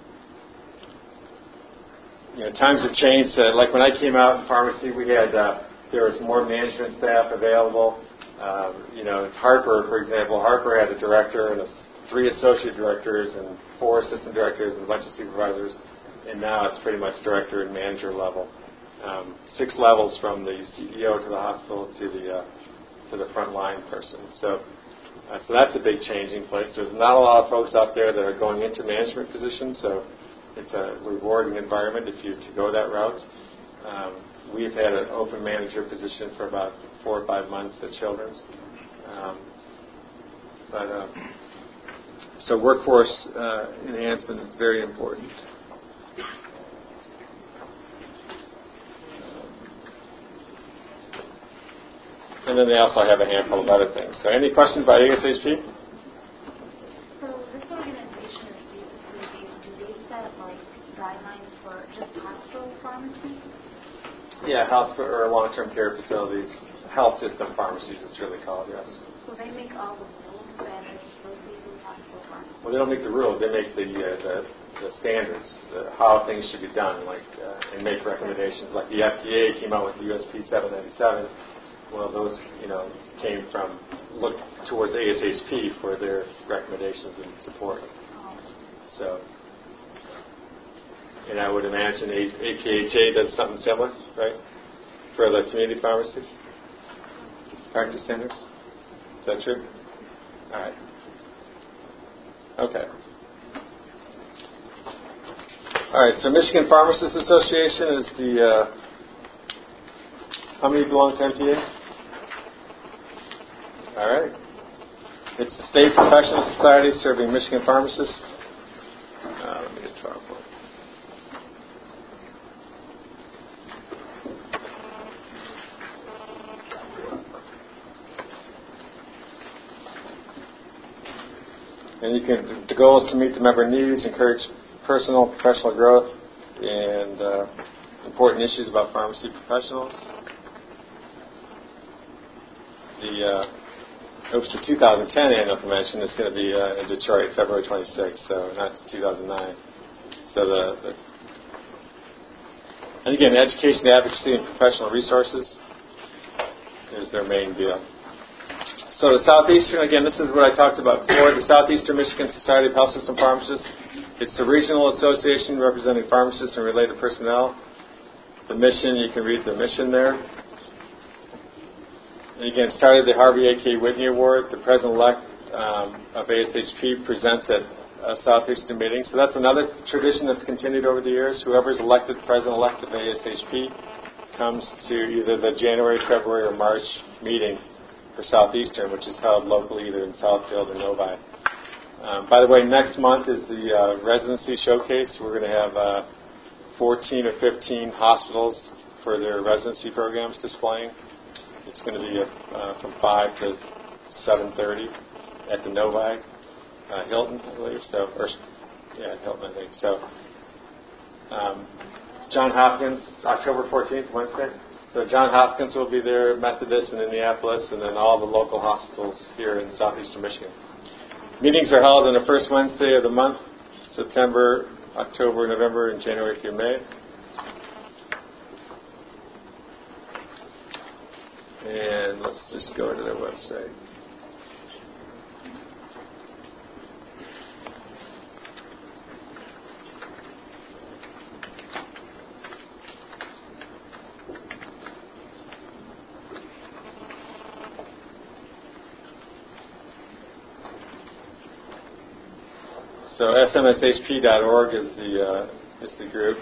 times have changed. Like when I came out in pharmacy, we had there was more management staff available. Harper, for example, Harper had a director and 3 associate directors and 4 assistant directors and a bunch of supervisors, and now it's pretty much director and manager level. 6 levels from the CEO to the hospital to the frontline person. So that's a big changing place. There's not a lot of folks out there that are going into management positions, so it's a rewarding environment if you to go that route. We've had an open manager position for about 4 or 5 months at Children's. So workforce enhancement is very important. And then they also have a handful of other things. So any questions about ASHP? So this organization is basically, do they set guidelines for just hospital pharmacy? Yeah, hospital or long-term care facilities, health system pharmacies, it's really called, yes. So they make all the rules that are associated with hospital pharmacy? Well, they don't make the rules. They make the standards, how things should be done, and make recommendations. Like the FDA came out with the USP 797. Well, those, came from look towards ASHP for their recommendations and support. So, and I would imagine APHA does something similar, right? For the community pharmacy practice standards. Is that true? All right. Okay. All right. So Michigan Pharmacists Association is the. How many belong to MPA? All right. It's the state professional society serving Michigan pharmacists. Let me get 12. And the goal is to meet the member needs, encourage personal, professional growth, and important issues about pharmacy professionals. the 2010 annual convention is going to be in Detroit, February 26th, so not 2009. So and again, education, advocacy, and professional resources is their main deal. So the Southeastern, again, this is what I talked about before, the Southeastern Michigan Society of Health System Pharmacists. It's the regional association representing pharmacists and related personnel. The mission, you can read the mission there. And again, started the Harvey A.K. Whitney Award. The president-elect of ASHP presents at a Southeastern meeting. So that's another tradition that's continued over the years. Whoever's elected president-elect of ASHP comes to either the January, February, or March meeting for Southeastern, which is held locally either in Southfield or Novi. By the way, next month is the residency showcase. We're going to have 14 or 15 hospitals for their residency programs displaying. It's going to be from 5 to 7:30 at the Novi Hilton, I believe. So, Hilton, I think. So, John Hopkins, October 14th, Wednesday. So John Hopkins will be there, Methodist in Indianapolis, and then all the local hospitals here in southeastern Michigan. Meetings are held on the first Wednesday of the month, September, October, November, and January through May. And let's just go to their website. So smshp.org is the group.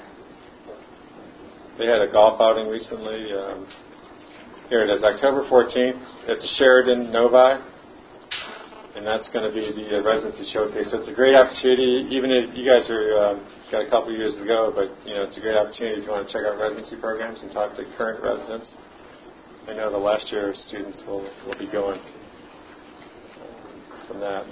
They had a golf outing recently. Here it is, October 14th at the Sheridan Novi, and that's going to be the residency showcase. So it's a great opportunity, even if you guys are got a couple years to go, but it's a great opportunity if you want to check out residency programs and talk to current residents. I know the last year students will be going from that.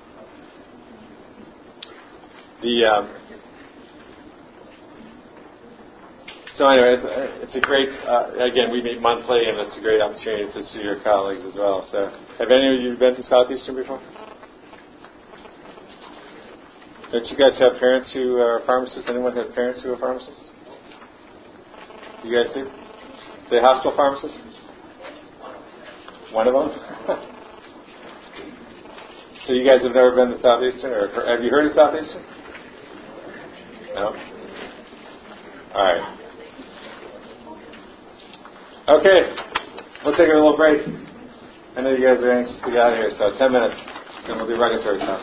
So anyway, it's a great, again, we meet monthly, and it's a great opportunity to see your colleagues as well. So have any of you been to Southeastern before? Don't you guys have parents who are pharmacists? Anyone have parents who are pharmacists? You guys do? Are they hospital pharmacists? One of them? So you guys have never been to Southeastern, or have you heard of Southeastern? No? All right. Okay. We'll take a little break. I know you guys are anxious to get out of here, so 10 minutes, then we'll do regulatory stuff.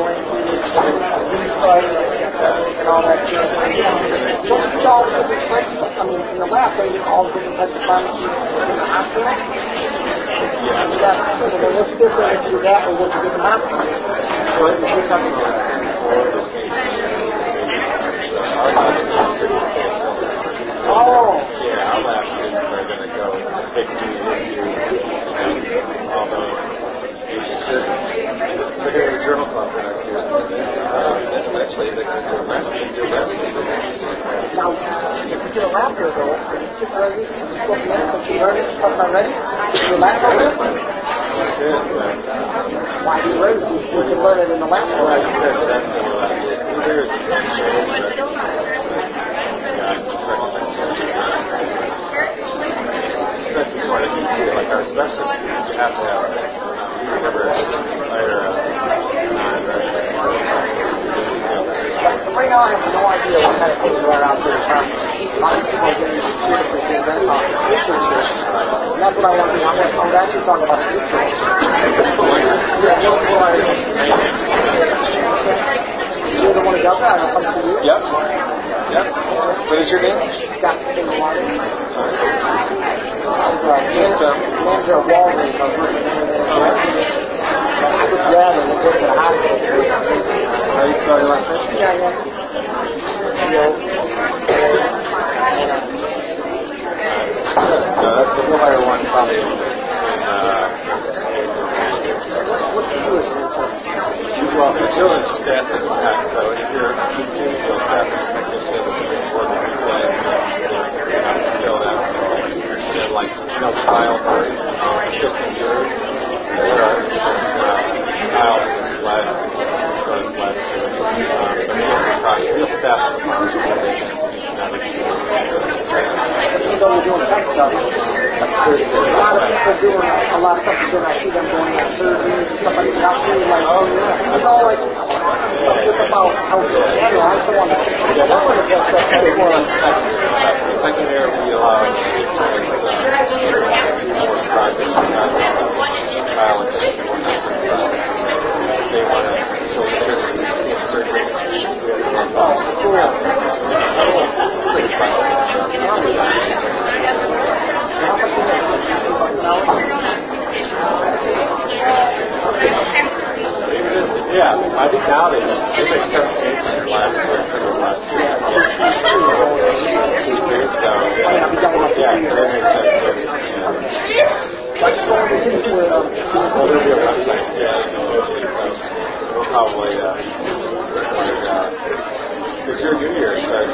and all that shit. Don't you see all the different types? I mean, in the lab, they get all the different types of pharmacies in the hospital. Yeah. So then what's different if you're that or what you do in the hospital? Well, if you're talking about our lab is pretty expensive. Oh. Yeah, our lab students are going to go take these issues, all those. They're going to do journal club for next year. Eventually, they're going to do a lab. Now, if you get a lab here, though, and you sit there, you just look in, but you learn stuff already, your lab already? Why do you learn it? You can learn it in the lab already. Like our specialist, you have to have right now I have no idea what kind of things are out there. A lot of people are getting seriously things that are researchers. And that's what I want to do. I would actually talk about research. You're the one who does that. I'll come to you. Yep. What is your name? Scott Water. Manager of Walgreens. I was working with Brad and was working at a hospital. How do you spell your last name? Yeah. No, that's the higher one probably in what do you do as an intern? well, the children's staff is packed, so if you're a continual staff technician, working with them, still out, and then like no child or just computers, there are child less, but real staff is even though we're doing tech stuff, a lot of people doing a lot of stuff, and I see them going on surgery and stuff like that. It's all like stuff just about health in general. I just want to get stuff before secondary we allow more projects and not child they want to show surgery. Oh, cool. Yeah, I think now they make 7 changes last year. Well, there'll be a website. We'll probably because your New Year's starts.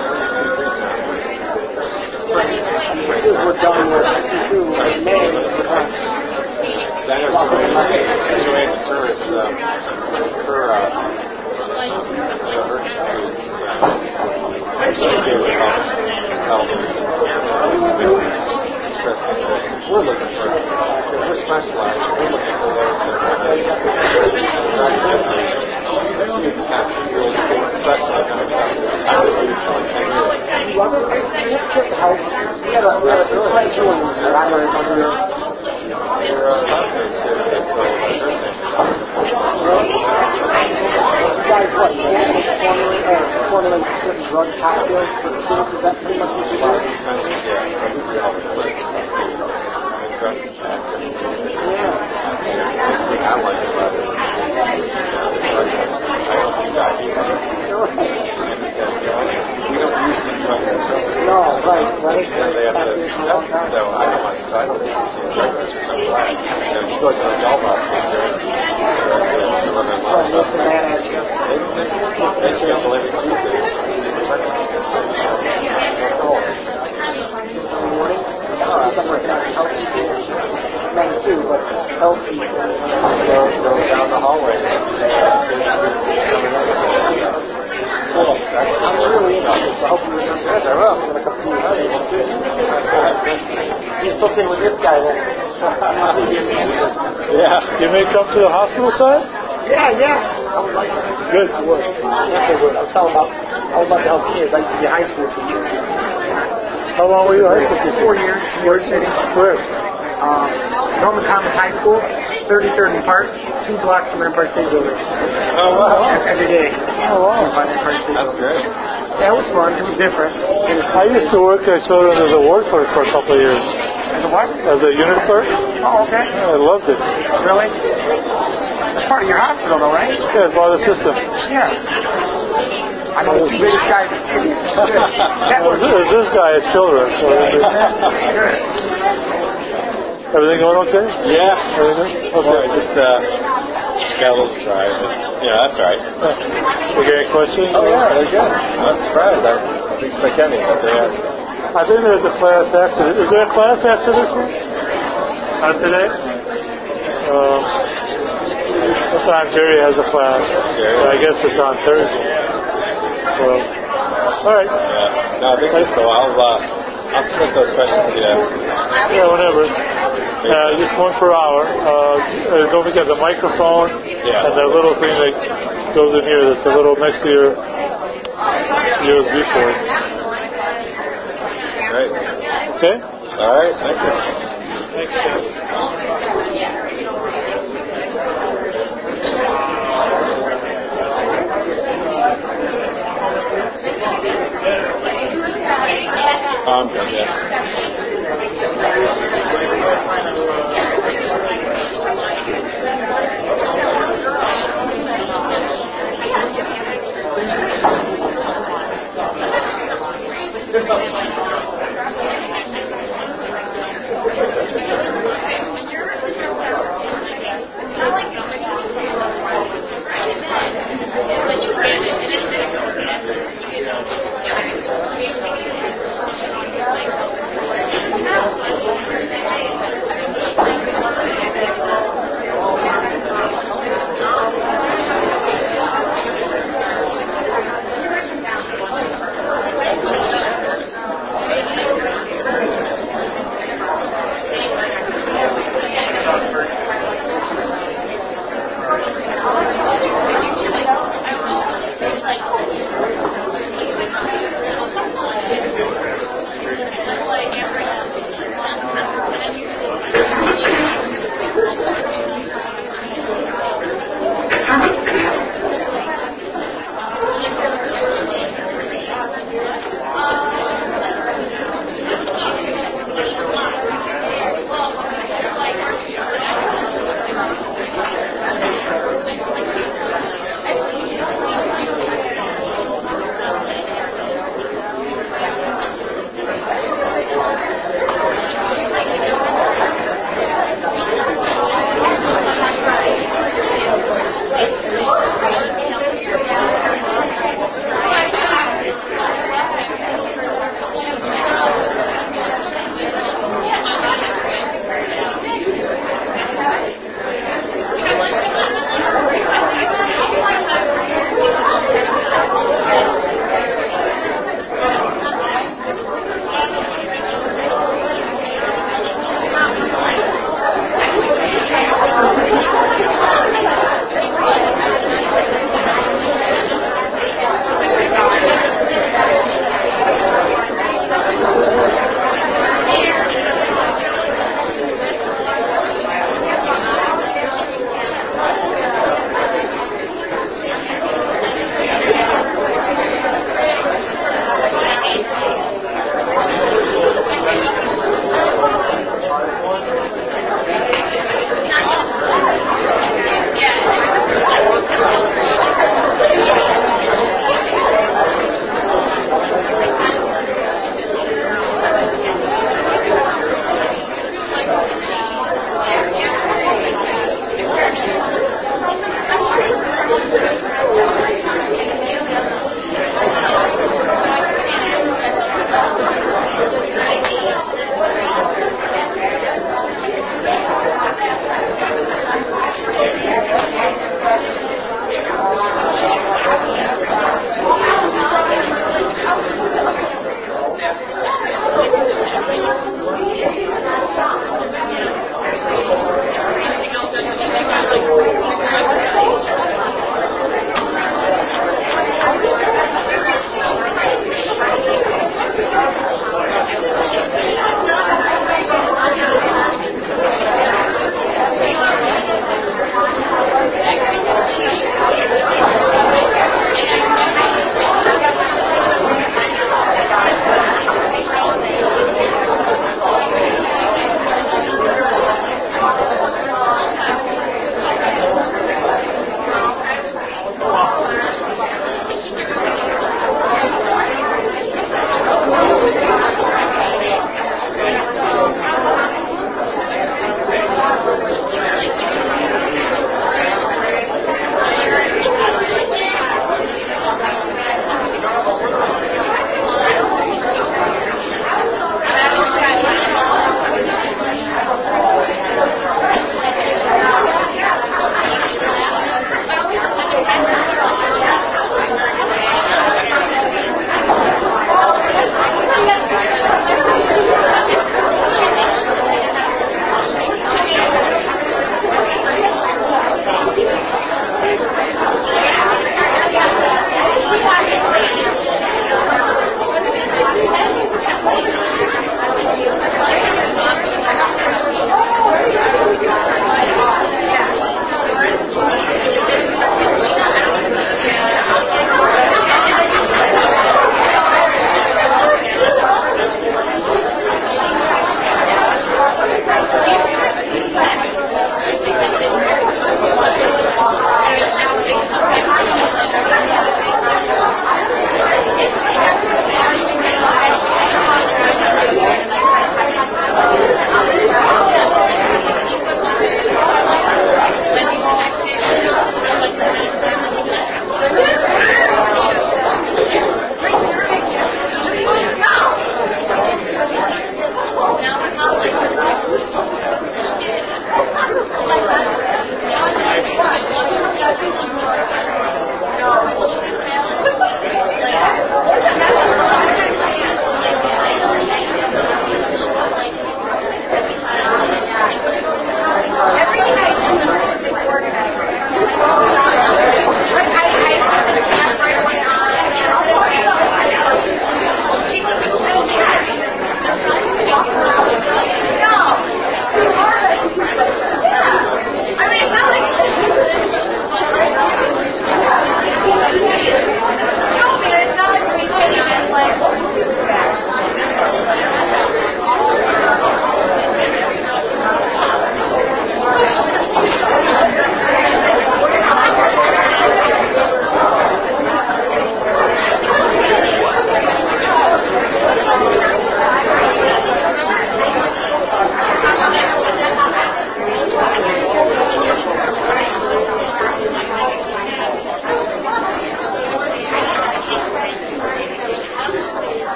We're done with May. I know Joanne Service her we're looking for, we're specialized, we're looking for those formulate certain drug cocktails for the students. Is that pretty much what you do? I like it about it. I don't think I do. We don't use these drugs ourselves. No, right. They have to accept it, so I don't like it. So I don't think it's drugs or something like that. If you go to a adult hospital, they schedule every Tuesday. I'm working on help people, men too, but help people. Go down the hallway. Cool. I'm really interested, so I hope you remember. Yes, I will. I'm going to come see you. You're still sitting with this guy then. Yeah. You may come to the hospital side? Yeah. I would like to. Good. I would. Definitely would. I would love to help kids. I used to be a high school teacher. How long were you high school teacher? 4 years. New York City. Where? Norman Common High School, 33rd and Park, 2 blocks from Empire State Building. Oh, wow. Every day. Oh, wow. By the Empire State That's Building. great. Yeah, it was fun. It was different. I used to work at Children as a ward clerk for a couple of years. As a what? As a unit clerk. Oh, okay. Yeah, I loved it. Really? It's part of your hospital, though, right? Yeah, it's part of the system. Yeah. I know the two biggest guys in the city. Well, this guy at Children. So everything going okay? Yeah. Everything? Okay. Okay. Just got a little dry, but yeah, that's all right. You got any questions? Oh, yeah, they're good. I was surprised. I didn't expect any, but they asked. I think there's a class after. Is there a class after this one? Not today? Sometimes Jerry has a class. Jerry? I guess it's on Thursday. So, all right. Yeah. No, I think so. I'll submit those questions to you. Yeah, whenever. Just one per hour. Don't forget the microphone and that little thing that goes in here that's a little next to your USB port. Great. Okay? All right. Thank you. I'm good,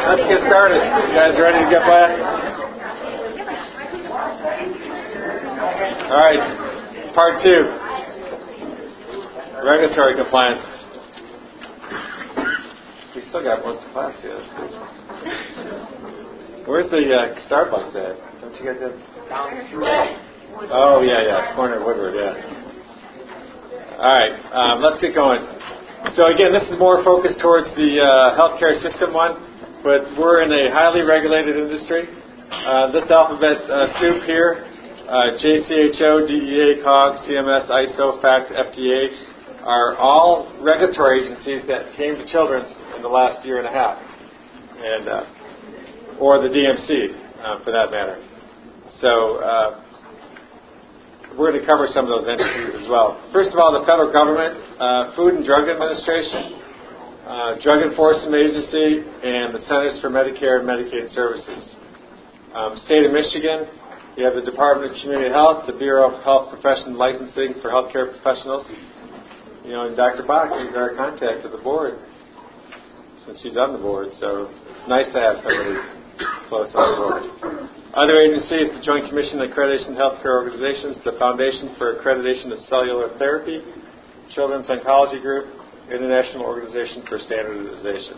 let's get started. You guys ready to get back? All right, part 2. Regulatory compliance. We still got most of class here. That's good. Where's the Starbucks at? Don't you guys have? Oh, yeah. Corner of Woodward, yeah. All right, let's get going. So again, this is more focused towards the healthcare system one, but we're in a highly regulated industry. This alphabet soup here, JCHO, DEA, COG, CMS, ISO, FACT, FDA, are all regulatory agencies that came to Children's in the last year and a half, and or the DMC, for that matter. So we're going to cover some of those entities as well. First of all, the federal government, Food and Drug Administration, Drug Enforcement Agency, and the Centers for Medicare and Medicaid Services. State of Michigan, you have the Department of Community Health, the Bureau of Health Profession Licensing for Healthcare Professionals. You know, and Dr. Bach is our contact to the board, since she's on the board, so it's nice to have somebody close on the board. Other agencies, the Joint Commission on Accreditation of Healthcare Organizations, the Foundation for Accreditation of Cellular Therapy, Children's Oncology Group, International Organization for Standardization.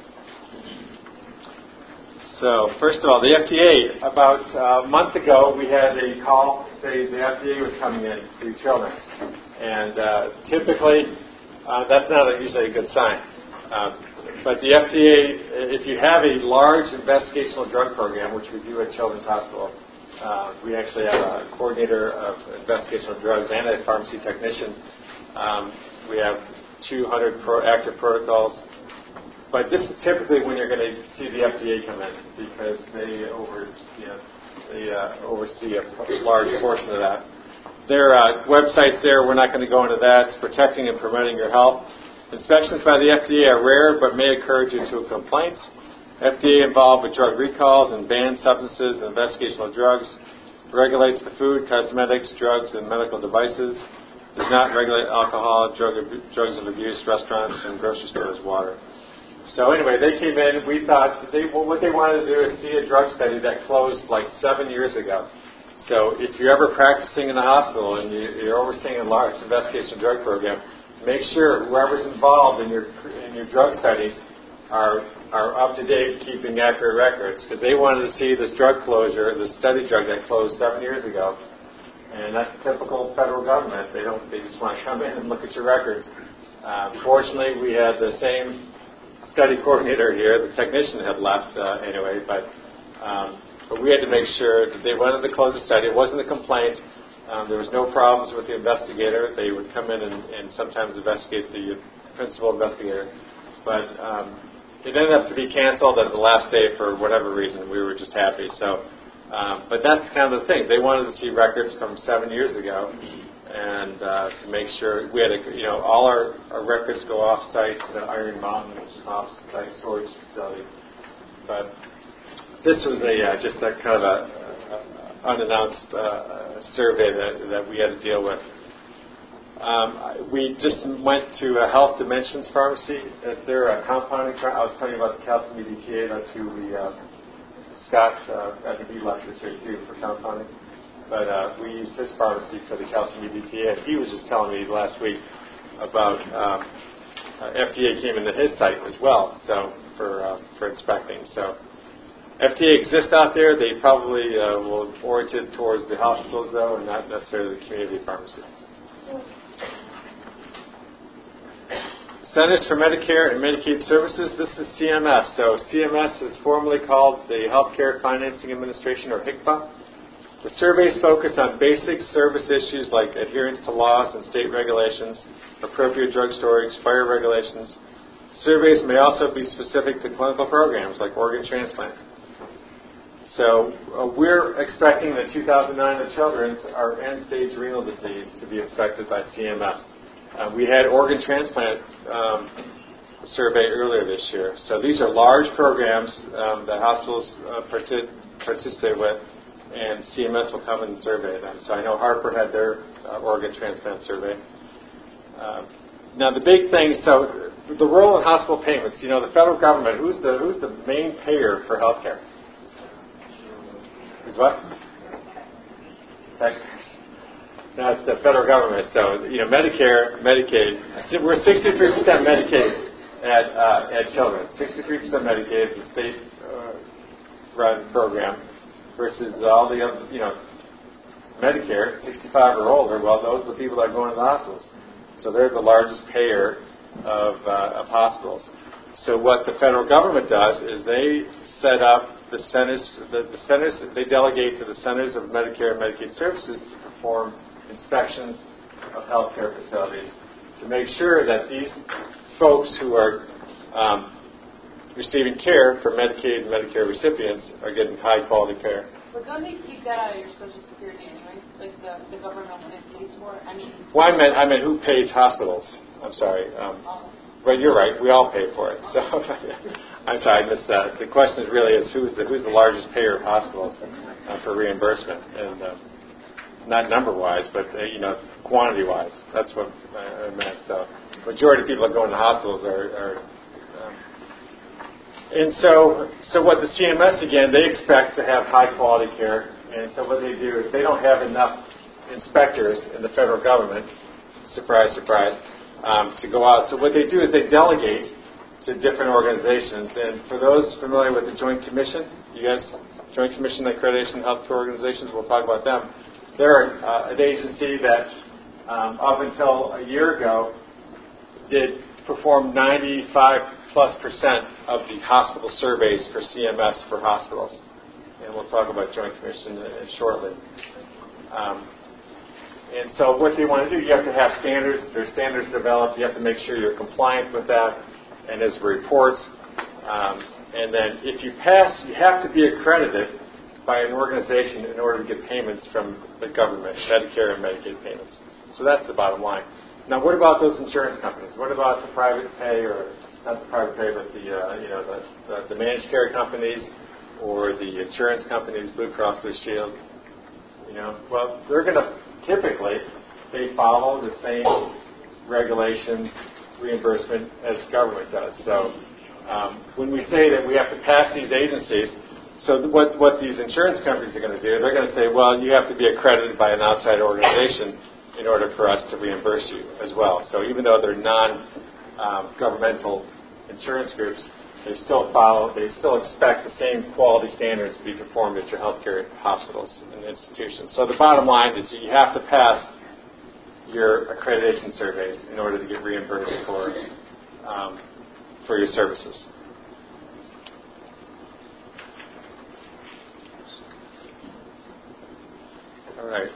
So, first of all, the FDA. About a month ago, we had a call say the FDA was coming in to Children's. And typically, that's not usually a good sign. But the FDA, if you have a large investigational drug program, which we do at Children's Hospital, we actually have a coordinator of investigational drugs and a pharmacy technician. We have 200 active protocols. But this is typically when you're going to see the FDA come in, because they oversee a large portion of that. Their website's there. We're not going to go into that. It's protecting and promoting your health. Inspections by the FDA are rare, but may occur due to a complaint. FDA involved with drug recalls and banned substances and investigational drugs. Regulates the food, cosmetics, drugs, and medical devices. Does not regulate alcohol, drugs of abuse, restaurants, and grocery stores, water. So anyway, they came in. We thought what they wanted to do is see a drug study that closed like 7 years ago. So if you're ever practicing in a hospital and you're overseeing a large investigational drug program, make sure whoever's involved in your drug studies are up to date, keeping accurate records, because they wanted to see this drug closure, this study drug that closed 7 years ago, and that's typical federal government. They just want to come in and look at your records. Fortunately, we had the same study coordinator here. The technician had left anyway, but we had to make sure that they wanted to close the study. It wasn't a complaint. There was no problems with the investigator. They would come in and sometimes investigate the principal investigator. But it ended up to be canceled at the last day for whatever reason. We were just happy. So, but that's kind of the thing. They wanted to see records from 7 years ago, and to make sure we had all our records go off-site to Iron Mountain, which is an off-site storage facility. But this was just a kind of a unannounced survey that we had to deal with. We just went to a Health Dimensions Pharmacy. They're a compounding pharmacy. I was telling you about the calcium EDTA. That's who Scott, I think he left this here too for compounding. But we used his pharmacy for the calcium EDTA. And he was just telling me last week about FDA came into his site as well, so for inspecting. So FDA exists out there. They probably will oriented towards the hospitals, though, and not necessarily the community pharmacy. Centers for Medicare and Medicaid Services. This is CMS. So CMS is formerly called the Healthcare Financing Administration, or HCFA. The surveys focus on basic service issues like adherence to laws and state regulations, appropriate drug storage, fire regulations. Surveys may also be specific to clinical programs like organ transplant. So we're expecting that 2009 of Children's are end-stage renal disease to be inspected by CMS. We had organ transplant survey earlier this year. So these are large programs that hospitals participate with, and CMS will come and survey them. So I know Harper had their organ transplant survey. Now the big thing, so the role in hospital payments. You know, the federal government. Who's the main payer for health care? Is what? Taxpayers. No, it's the federal government. So, you know, Medicare, Medicaid. We're 63% Medicaid at children. 63% Medicaid, the state-run program, versus all the other, you know, Medicare, 65 or older. Well, those are the people that are going to the hospitals. So they're the largest payer of hospitals. So what the federal government does is they set up the centers. The centers, they delegate to the Centers of Medicare and Medicaid Services to perform inspections of healthcare facilities to make sure that these folks who are receiving care for Medicaid and Medicare recipients are getting high quality care. But don't they keep that out of your Social Security anyway? Like the government when it pays for it? I mean. Well, I meant who pays hospitals. I'm sorry. But you're right. We all pay for it. So I'm sorry, I missed that. The question really is who's the largest payer of hospitals for reimbursement, and not number-wise, but you know, quantity-wise. That's what I meant. So, majority of people that go into hospitals are and so what the CMS, again, they expect to have high-quality care, and so what they do is they don't have enough inspectors in the federal government, surprise, surprise, to go out. So what they do is they delegate to different organizations, and for those familiar with the Joint Commission, you guys, Joint Commission Accreditation Healthcare Organizations, we'll talk about them. They're an agency that up until a year ago did perform 95+% of the hospital surveys for CMS for hospitals. And we'll talk about Joint Commission shortly. And so what they want to do, you have to have standards. There's standards developed. You have to make sure you're compliant with that. And there's reports. And then if you pass, you have to be accredited by an organization in order to get payments from the government, Medicare and Medicaid payments. So that's the bottom line. Now, what about those insurance companies? What about the private pay, or not the private pay, but the managed care companies or the insurance companies, Blue Cross Blue Shield? You know, well, they're going to typically they follow the same regulations, reimbursement as government does. So when we say that we have to pass these agencies, so what these insurance companies are going to do, they're going to say, well, you have to be accredited by an outside organization in order for us to reimburse you as well. So even though they're non-governmental insurance groups, they still expect the same quality standards to be performed at your healthcare hospitals and institutions. So the bottom line is you have to pass your accreditation surveys in order to get reimbursed for your services. All right.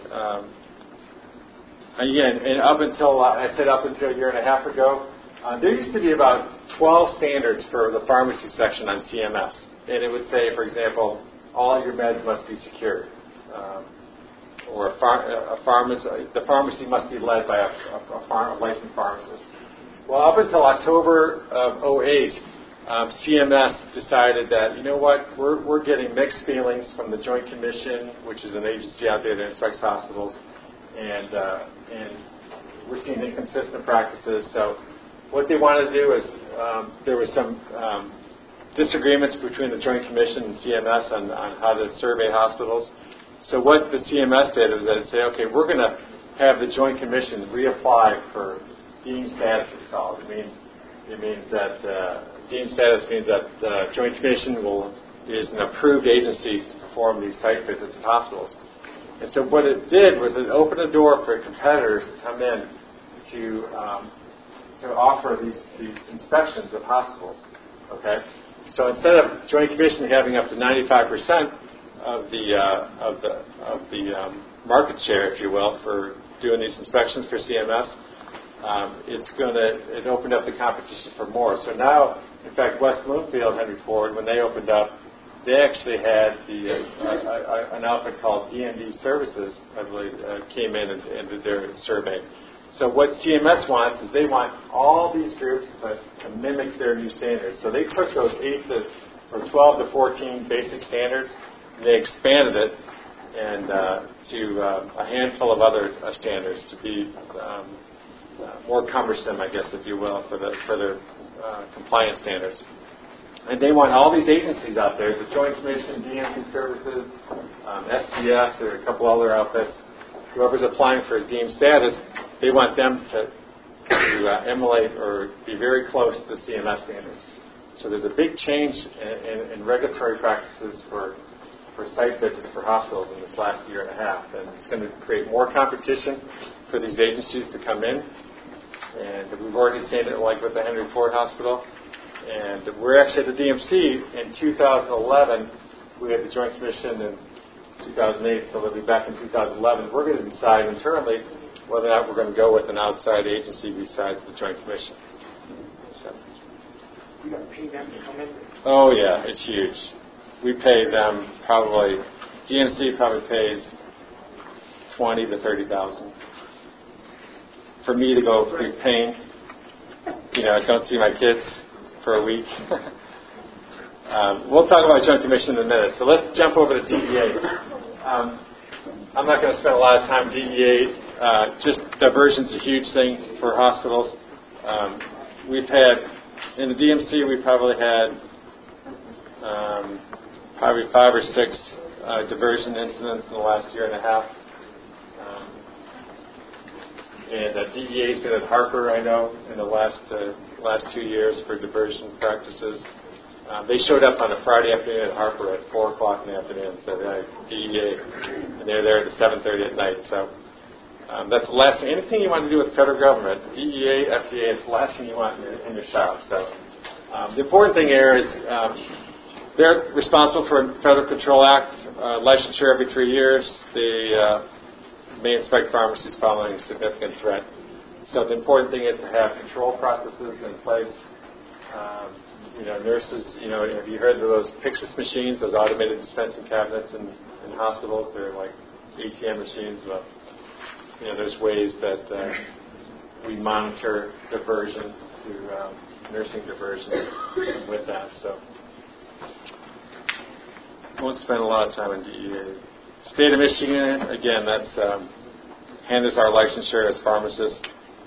Again, and up until a year and a half ago, there used to be about 12 standards for the pharmacy section on CMS, and it would say, for example, all your meds must be secured, or the pharmacy must be led by a licensed pharmacist. Well, up until October of 2008, CMS decided that, you know what, we're getting mixed feelings from the Joint Commission, which is an agency out there that inspects hospitals, and we're seeing inconsistent practices. So what they wanted to do is there was some disagreements between the Joint Commission and CMS on how to survey hospitals. So what the CMS did is that it said, okay, we're going to have the Joint Commission reapply for deemed status, it's called. It means that deemed status means that the Joint Commission is an approved agency to perform these site visits at hospitals. And so what it did was it opened a door for competitors to come in to offer these inspections of hospitals. Okay, so instead of Joint Commission having up to 95% of the market share, if you will, for doing these inspections for CMS, it opened up the competition for more. So now, in fact, West Bloomfield, Henry Ford, when they opened up, they actually had an outfit called D&D Services, I believe, came in and did their survey. So what CMS wants is they want all these groups to mimic their new standards. So they took those 12 to 14 basic standards, and they expanded it to a handful of other standards to be more cumbersome, I guess, if you will, for their compliance standards. And they want all these agencies out there, the Joint Commission, DMC Services, SGS, or a couple other outfits, whoever's applying for a deemed status, they want them to emulate or be very close to the CMS standards. So there's a big change in regulatory practices for site visits for hospitals in this last year and a half, and it's going to create more competition for these agencies to come in. And we've already seen it, like with the Henry Ford Hospital. And we're actually at the DMC in 2011. We had the Joint Commission in 2008, so they'll be back in 2011. We're going to decide internally whether or not we're going to go with an outside agency besides the Joint Commission. So. You got to pay them to come in. Oh yeah, it's huge. We pay them probably. DMC probably pays $20,000 to $30,000 for me to go through pain. Don't see my kids for a week. We'll talk about Joint Commission in a minute. So let's jump over to DEA. I'm not going to spend a lot of time DEA. Just diversion's a huge thing for hospitals. We've had, in the DMC, we probably had probably 5 or 6 diversion incidents in the last year and a half. And DEA's been at Harper, I know, in the last 2 years for diversion practices. They showed up on a Friday afternoon at Harper at 4 o'clock in the afternoon, so DEA, and they're there at 7:30 at night. So that's the last thing. Anything you want to do with the federal government, DEA, FDA, it's the last thing you want in your shop. So the important thing here is they're responsible for Federal Control Act, licensure every 3 years. They may inspect pharmacies following a significant threat. So the important thing is to have control processes in place. Nurses, have you heard of those Pyxis machines, those automated dispensing cabinets in hospitals? They're like ATM machines. Well, there's ways that we monitor diversion to nursing diversion with that. So I won't spend a lot of time on DEA. State of Michigan, again, that's handles our licensure as pharmacists.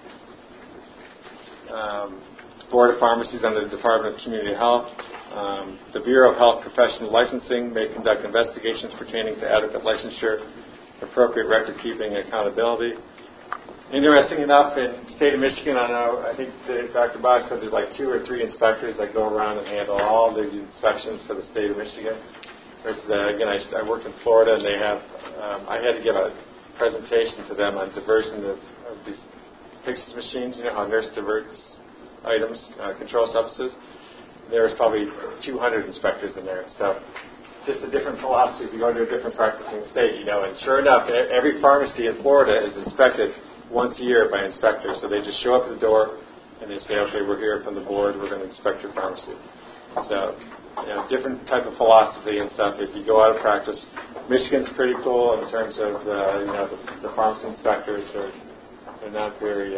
Board of Pharmacies under the Department of Community Health. The Bureau of Health Professional Licensing may conduct investigations pertaining to adequate licensure, appropriate record keeping, and accountability. Interesting enough, in the state of Michigan, I think Dr. Bach said there's like 2 or 3 inspectors that go around and handle all the inspections for the state of Michigan. Versus, again, I worked in Florida, and they have, I had to give a presentation to them on diversion of these Pyxis machines, how nurse diverts items, controlled substances. There's probably 200 inspectors in there. So just a different philosophy if you go to a different practicing state, and sure enough, every pharmacy in Florida is inspected once a year by inspectors. So they just show up at the door and they say, okay, we're here from the board, we're going to inspect your pharmacy. So, different type of philosophy and stuff if you go out of practice. Michigan's pretty cool in terms of, the pharmacy inspectors. They're not very,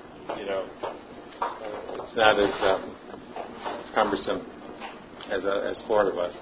it's not as cumbersome as Florida was.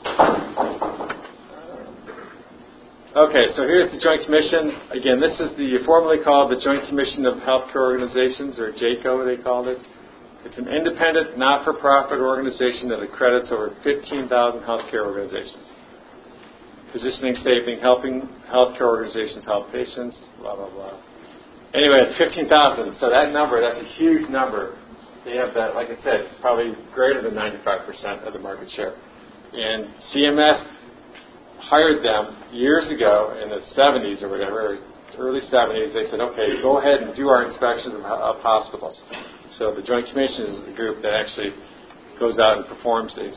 Okay, so here's the Joint Commission. Again, this is formerly called the Joint Commission of Healthcare Organizations, or JCO they called it. It's an independent, not-for-profit organization that accredits over 15,000 healthcare organizations. Positioning statement, helping healthcare organizations help patients, blah, blah, blah. Anyway, it's 15,000. So that number, that's a huge number. They have that, like I said, it's probably greater than 95% of the market share. And CMS hired them years ago in the 70s or whatever, early 70s. They said, okay, go ahead and do our inspections of hospitals. So the Joint Commission is the group that actually goes out and performs these.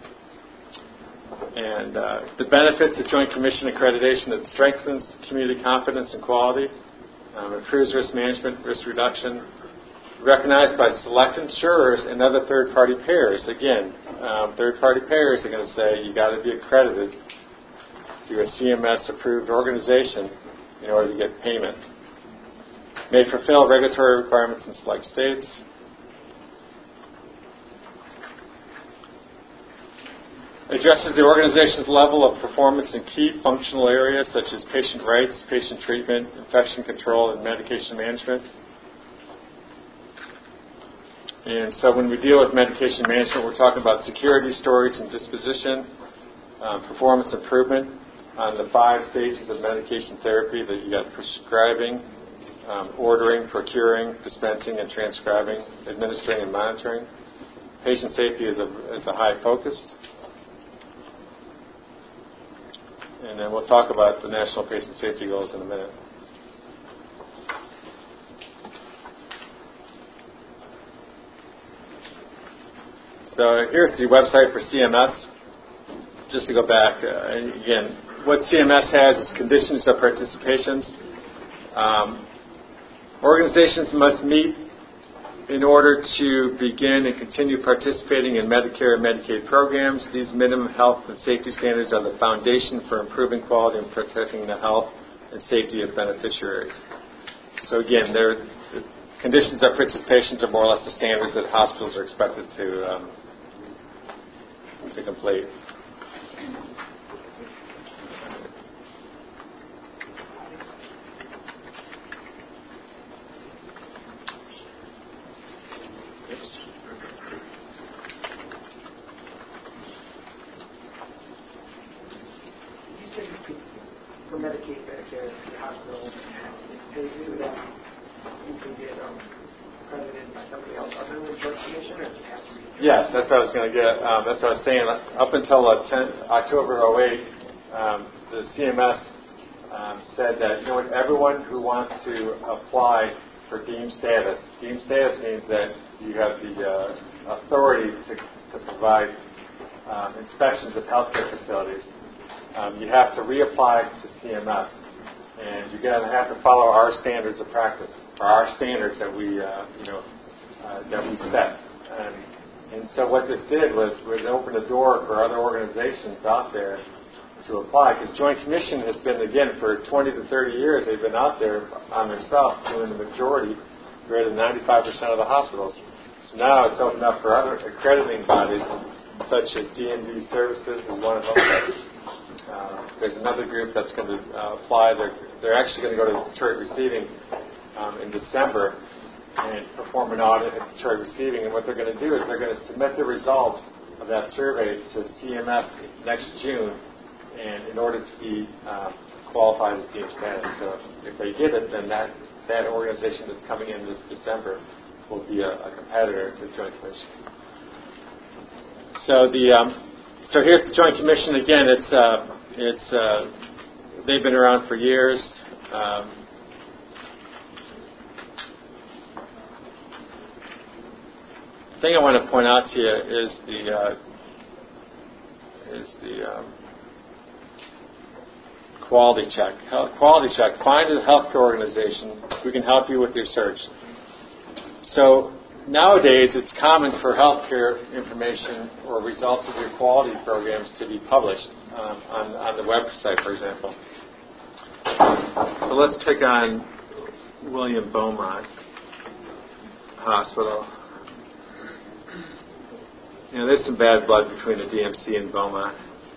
And the benefits of Joint Commission accreditation, it strengthens community confidence and quality, improves risk management, risk reduction, recognized by select insurers and other third-party payers. Again, third-party payers are going to say you got to be accredited to a CMS-approved organization in order to get payment. May fulfill regulatory requirements in select states. Addresses the organization's level of performance in key functional areas such as patient rights, patient treatment, infection control, and medication management. And so when we deal with medication management, we're talking about security, storage, and disposition, performance improvement on the 5 stages of medication therapy that you got: prescribing, ordering, procuring, dispensing, and transcribing, administering and monitoring. Patient safety is a high focus. And then we'll talk about the National Patient Safety Goals in a minute. So here's the website for CMS. Just to go back, again, what CMS has is conditions of participations. Organizations must meet in order to begin and continue participating in Medicare and Medicaid programs. These minimum health and safety standards are the foundation for improving quality and protecting the health and safety of beneficiaries. So again, the conditions of participation are more or less the standards that hospitals are expected to complete. For Medicaid, Medicare, the hospital, pay you that you can get accredited by somebody else other than the Joint Commission, or does it have to be? Yes, that's what I was going to get. That's what I was saying. Up until October 08, the CMS said that, you know what, everyone who wants to apply for deemed status means that you have the authority to provide inspections of healthcare facilities. You have to reapply to CMS, and you're going to have to follow our standards of practice, or our standards that we set. And so what this did was it opened a door for other organizations out there to apply, because Joint Commission has been, again, for 20 to 30 years, they've been out there on themselves doing the majority, greater than 95% of the hospitals. So now it's opened up for other accrediting bodies, such as D&D Services is one of them. There's another group that's going to apply. They're actually going to go to Detroit Receiving in December and perform an audit at Detroit Receiving. And what they're going to do is they're going to submit the results of that survey to CMS next June, and in order to be qualified as deemed status. So if they get it, then that organization that's coming in this December will be a competitor to the Joint Commission. So here's the Joint Commission again. They've been around for years. The thing I want to point out to you is the quality check. Quality check. Find a healthcare organization who can help you with your search. So nowadays, it's common for healthcare information or results of your quality programs to be published on the website, for example. So let's pick on William Beaumont Hospital. You know, there's some bad blood between the DMC and Beaumont.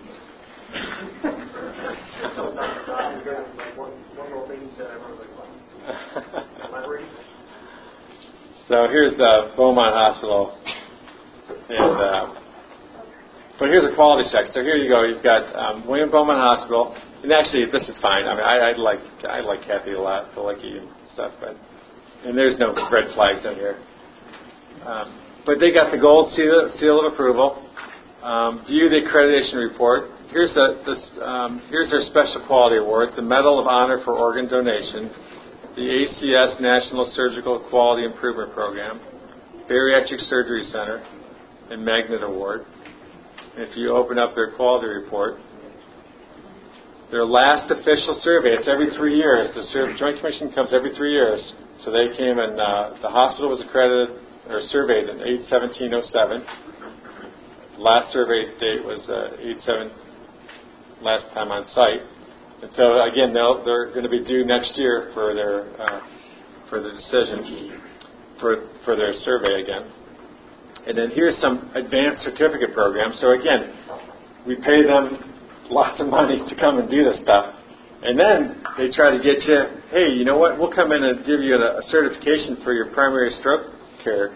One little thing he said, everyone was like, wow. Elaborate. So here's the Beaumont Hospital, and but here's a quality check. So here you go. You've got William Beaumont Hospital, and actually this is fine. I mean, I like Kathy a lot, Pilecki and stuff, and there's no red flags in here. But they got the gold seal of approval. View the accreditation report. Here's here's their special quality awards: the Medal of Honor for Organ Donation, the ACS National Surgical Quality Improvement Program, Bariatric Surgery Center, and Magnet Award. And if you open up their quality report, their last official survey, it's every 3 years. The Joint Commission comes every 3 years. So they came and the hospital was accredited or surveyed in 8/17/07. Last survey date was 8/7, last time on site. And so again, they're going to be due next year for their decision for their survey again. And then here's some advanced certificate programs. So again, we pay them lots of money to come and do this stuff. And then they try to get you, hey, you know what, we'll come in and give you a certification for your primary stroke care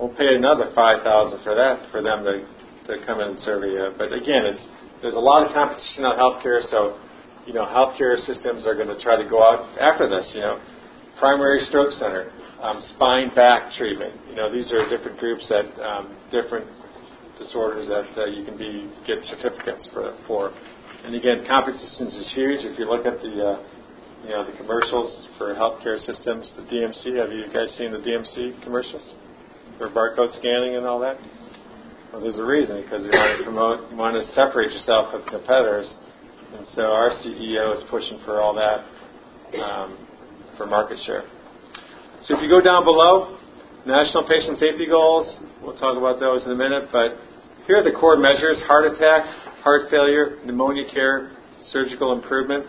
we'll pay another $5,000 for that for them to come in and survey you. But again, there's a lot of competition on healthcare, so healthcare systems are going to try to go out after this. Primary stroke center, spine back treatment. These are different groups that different disorders that you can get certificates for. And again, competition is huge. If you look at the commercials for healthcare systems, the DMC. Have you guys seen the DMC commercials for barcode scanning and all that? Well, there's a reason, because you want to separate yourself from competitors, and so our CEO is pushing for all that for market share. So if you go down below, National Patient Safety Goals, we'll talk about those in a minute, but here are the core measures: heart attack, heart failure, pneumonia care, surgical improvement.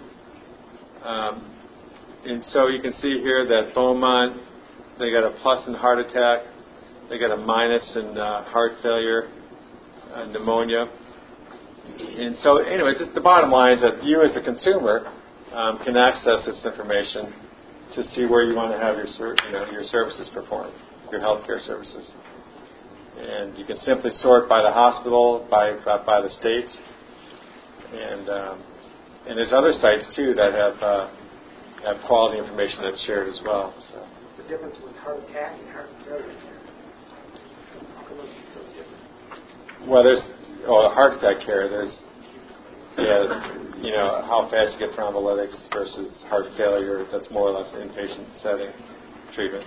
And so you can see here that Beaumont, they got a plus in heart attack, they got a minus in heart failure, pneumonia. And so anyway, the bottom line is that you as a consumer can access this information to see where you want to have your services performed, your healthcare services. And you can simply sort by the hospital, by the state, and there's other sites too that have quality information that's shared as well. So. The difference with heart attack and heart failure. How come it's so different? Well, there's heart attack care. There's how fast you get thrombolytics versus heart failure. That's more or less inpatient setting treatment.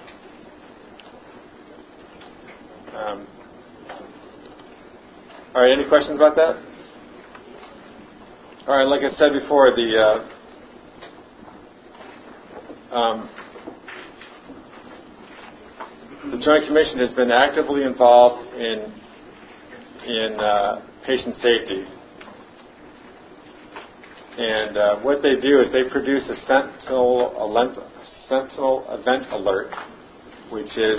All right, any questions about that? All right, like I said before, the Joint Commission has been actively involved in patient safety. And what they do is they produce a Sentinel Event Alert, which is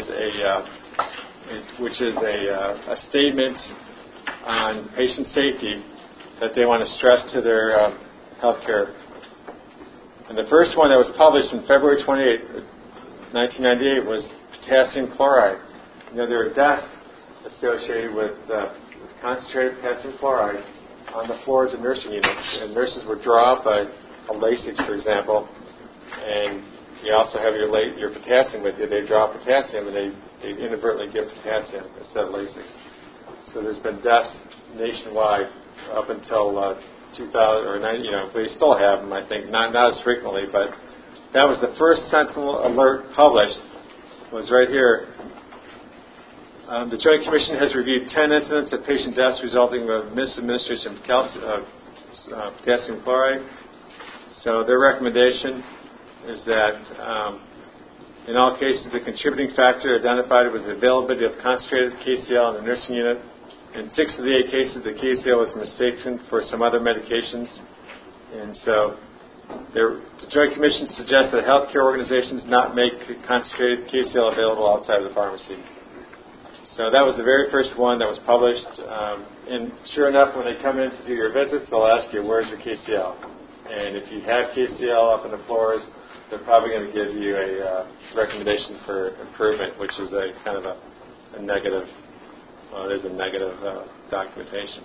a statement on patient safety that they want to stress to their healthcare. And the first one that was published in February 28, 1998 was potassium chloride. There were deaths associated with concentrated potassium chloride on the floors of nursing units. And nurses would draw up a Lasix, for example, and you also have your potassium with you. They draw potassium, and they inadvertently give potassium instead of Lasix. So there's been deaths nationwide up until 2000 or 90. We still have them, I think, not as frequently, but that was the first Sentinel alert published. Was right here. The Joint Commission has reviewed 10 incidents of patient deaths resulting from misadministration of potassium chloride. So their recommendation is that in all cases, the contributing factor identified was the availability of concentrated KCl in the nursing unit. In 6 of the 8 cases, the KCl was mistaken for some other medications. And so the Joint Commission suggests that healthcare organizations not make concentrated KCl available outside of the pharmacy. So that was the very first one that was published. And sure enough, when they come in to do your visits, they'll ask you, where's your KCl? And if you have KCl up on the floors, they're probably going to give you a recommendation for improvement, which is a kind of a negative. Well, it is a negative documentation.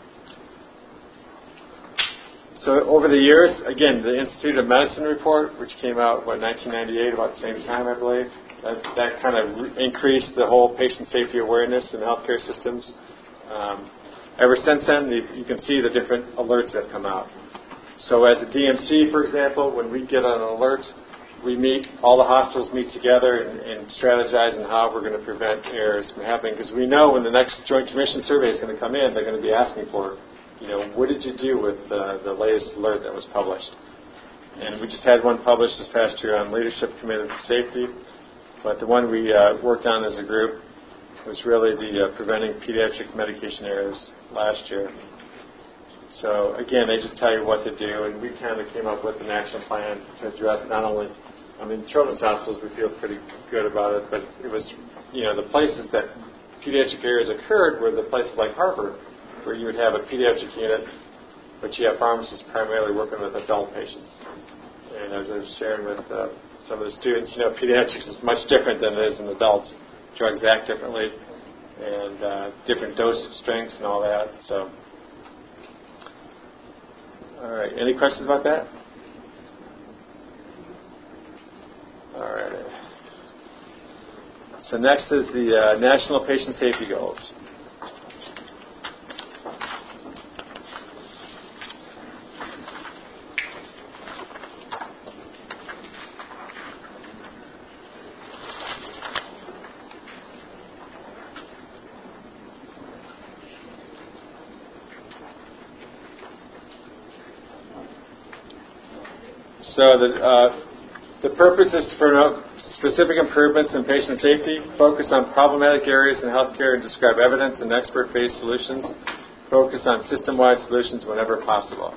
So over the years, again, the Institute of Medicine report, which came out, 1998, about the same time, I believe, that kind of increased the whole patient safety awareness in healthcare systems. Ever since then, you can see the different alerts that come out. So as a DMC, for example, when we get an alert, all the hospitals meet together and strategize on how we're going to prevent errors from happening. Because we know when the next Joint Commission survey is going to come in, they're going to be asking for, what did you do with the latest alert that was published? And we just had one published this past year on leadership committed to safety. But the one we worked on as a group was really the preventing pediatric medication errors last year. So again, they just tell you what to do, and we kind of came up with an action plan to address not only, children's hospitals, we feel pretty good about it, but it was, the places that pediatric errors occurred were the places like Harvard, where you would have a pediatric unit, but you have pharmacists primarily working with adult patients. And as I was sharing with some of the students, pediatrics is much different than it is in adults. Drugs act differently. and different dosage strengths and all that. So, all right. Any questions about that? All right. So next is the National Patient Safety Goals. So the purpose is to promote specific improvements in patient safety, focus on problematic areas in healthcare, and describe evidence and expert-based solutions, focus on system-wide solutions whenever possible.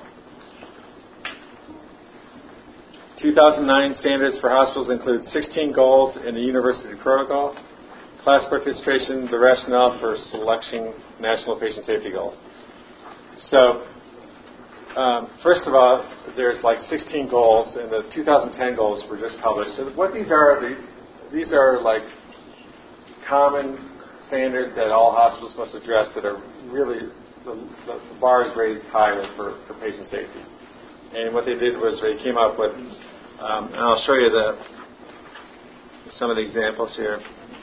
2009 standards for hospitals include 16 goals in the university protocol, class participation, the rationale for selecting national patient safety goals. So, first of all, there's like 16 goals, and the 2010 goals were just published. So what these are like common standards that all hospitals must address that are really, the bar is raised higher for patient safety. And what they did was they came up with, and I'll show you some of the examples here.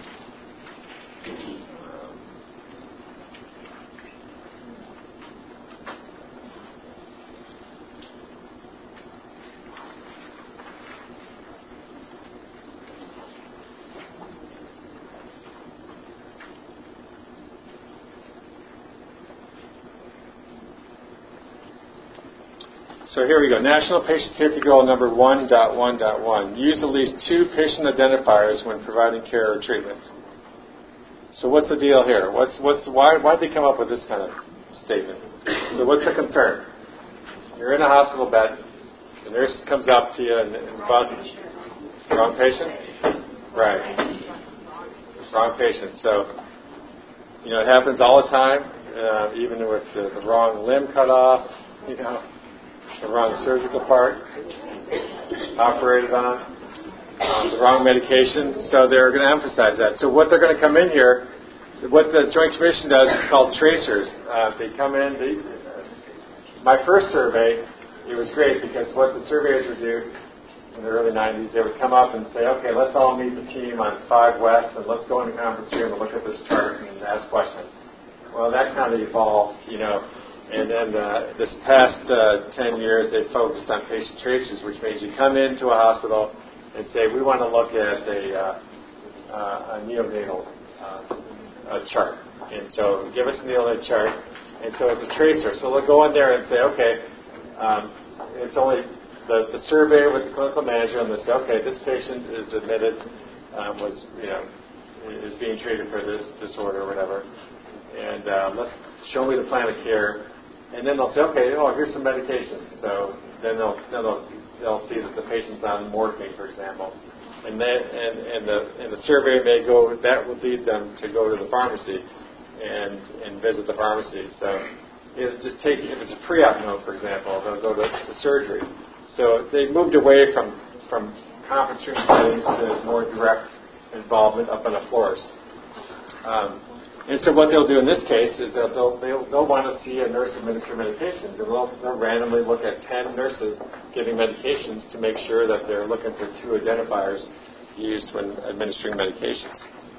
So here we go. National Patient Safety Goal number 1.1.1. Use at least 2 patient identifiers when providing care or treatment. So what's the deal here? Why did they come up with this kind of statement? So what's the concern? You're in a hospital bed. The nurse comes up to you and about wrong patient? Right. Wrong patient. So, it happens all the time, even with the wrong limb cut off, the wrong surgical part operated on, the wrong medication. So they're going to emphasize that. So what they're going to come in here, what the Joint Commission does is called tracers. They come in. My first survey, it was great because what the surveyors would do in the early 90s, they would come up and say, okay, let's all meet the team on 5 West and let's go in the conference room and look at this chart and ask questions. Well, that kind of evolved, And then this past 10 years, they've focused on patient tracers, which means you come into a hospital and say, we want to look at a neonatal chart. And so give us a neonatal chart. And so it's a tracer. So they'll go in there and say, okay, it's only the surveyor with the clinical manager, and they'll say, okay, this patient is admitted, is being treated for this disorder or whatever. And let's show me the plan of care. And then they'll say, okay, here's some medications. So then they'll see that the patient's on morphine, for example, and the survey may go. That will lead them to go to the pharmacy and visit the pharmacy. So if it's a pre-op note, for example, they'll go to the surgery. So they moved away from conference room settings to more direct involvement up on the floors. And so what they'll do in this case is that they'll want to see a nurse administer medications, and they'll randomly look at 10 nurses giving medications to make sure that they're looking for 2 identifiers used when administering medications.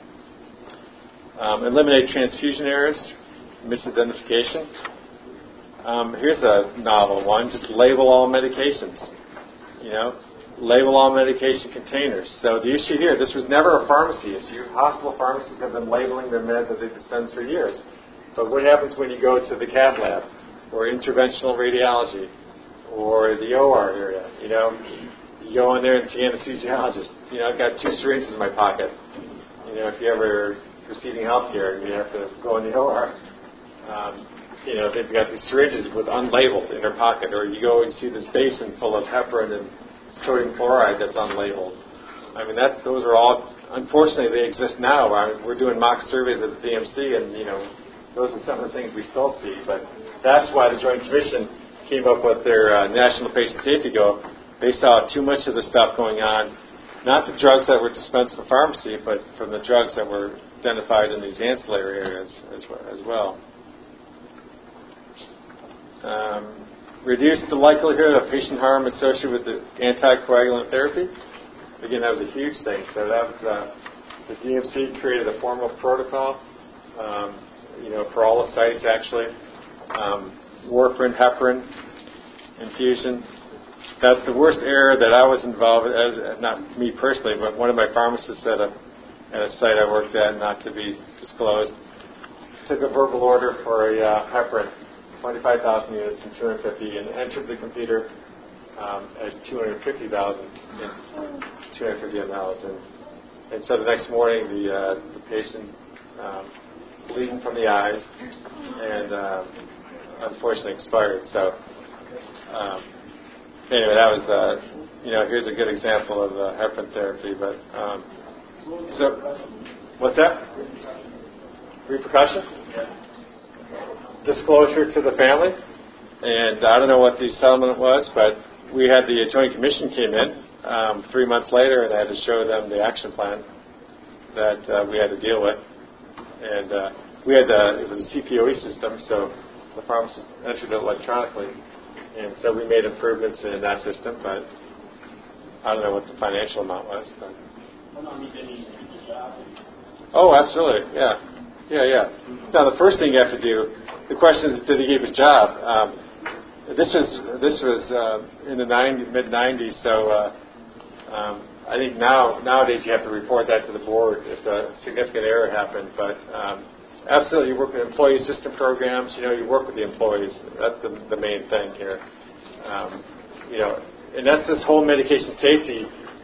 Eliminate transfusion errors, misidentification. Here's a novel one: just label all medications. Label all medication containers. So the issue here, this was never a pharmacy issue. Hospital pharmacies have been labeling their meds that they dispense for years. But what happens when you go to the cath lab or interventional radiology or the OR area? You go in there and see anesthesiologist. I've got 2 syringes in my pocket. If you ever receiving health care, you have to go in the OR. They've got these syringes with unlabeled in their pocket. Or you go and see this basin full of heparin and sodium chloride that's unlabeled. Those are all, unfortunately, they exist now. We're doing mock surveys at the DMC, and, those are some of the things we still see. But that's why the Joint Commission came up with their National Patient Safety Goal. They saw too much of the stuff going on, not the drugs that were dispensed from pharmacy, but from the drugs that were identified in these ancillary areas as well. Reduce the likelihood of patient harm associated with the anticoagulant therapy. Again, that was a huge thing. So that was the DMC created a formal protocol, for all the sites actually. Warfarin, heparin infusion. That's the worst error that I was involved in, not me personally, but one of my pharmacists at a site I worked at, not to be disclosed, took a verbal order for a heparin, 25,000 units and 250, and entered the computer as 250,000 and 250 mLs. And so the next morning, the patient bleeding from the eyes and unfortunately expired. So anyway, that was here's a good example of heparin therapy. But so what's that? Repercussion? Disclosure to the family. And I don't know what the settlement was, but we had the Joint Commission came in 3 months later, and I had to show them the action plan that we had to deal with. And we had it was a CPOE system, so the pharmacist entered it electronically. And so we made improvements in that system, but I don't know what the financial amount was. But. Oh, absolutely, yeah. Now, the first thing you have to do, the question is, did he keep his job? This was in the mid-'90s, so I think nowadays you have to report that to the board if a significant error happened. But absolutely, you work with employee assistance programs. You work with the employees. That's the main thing here. And that's this whole medication safety.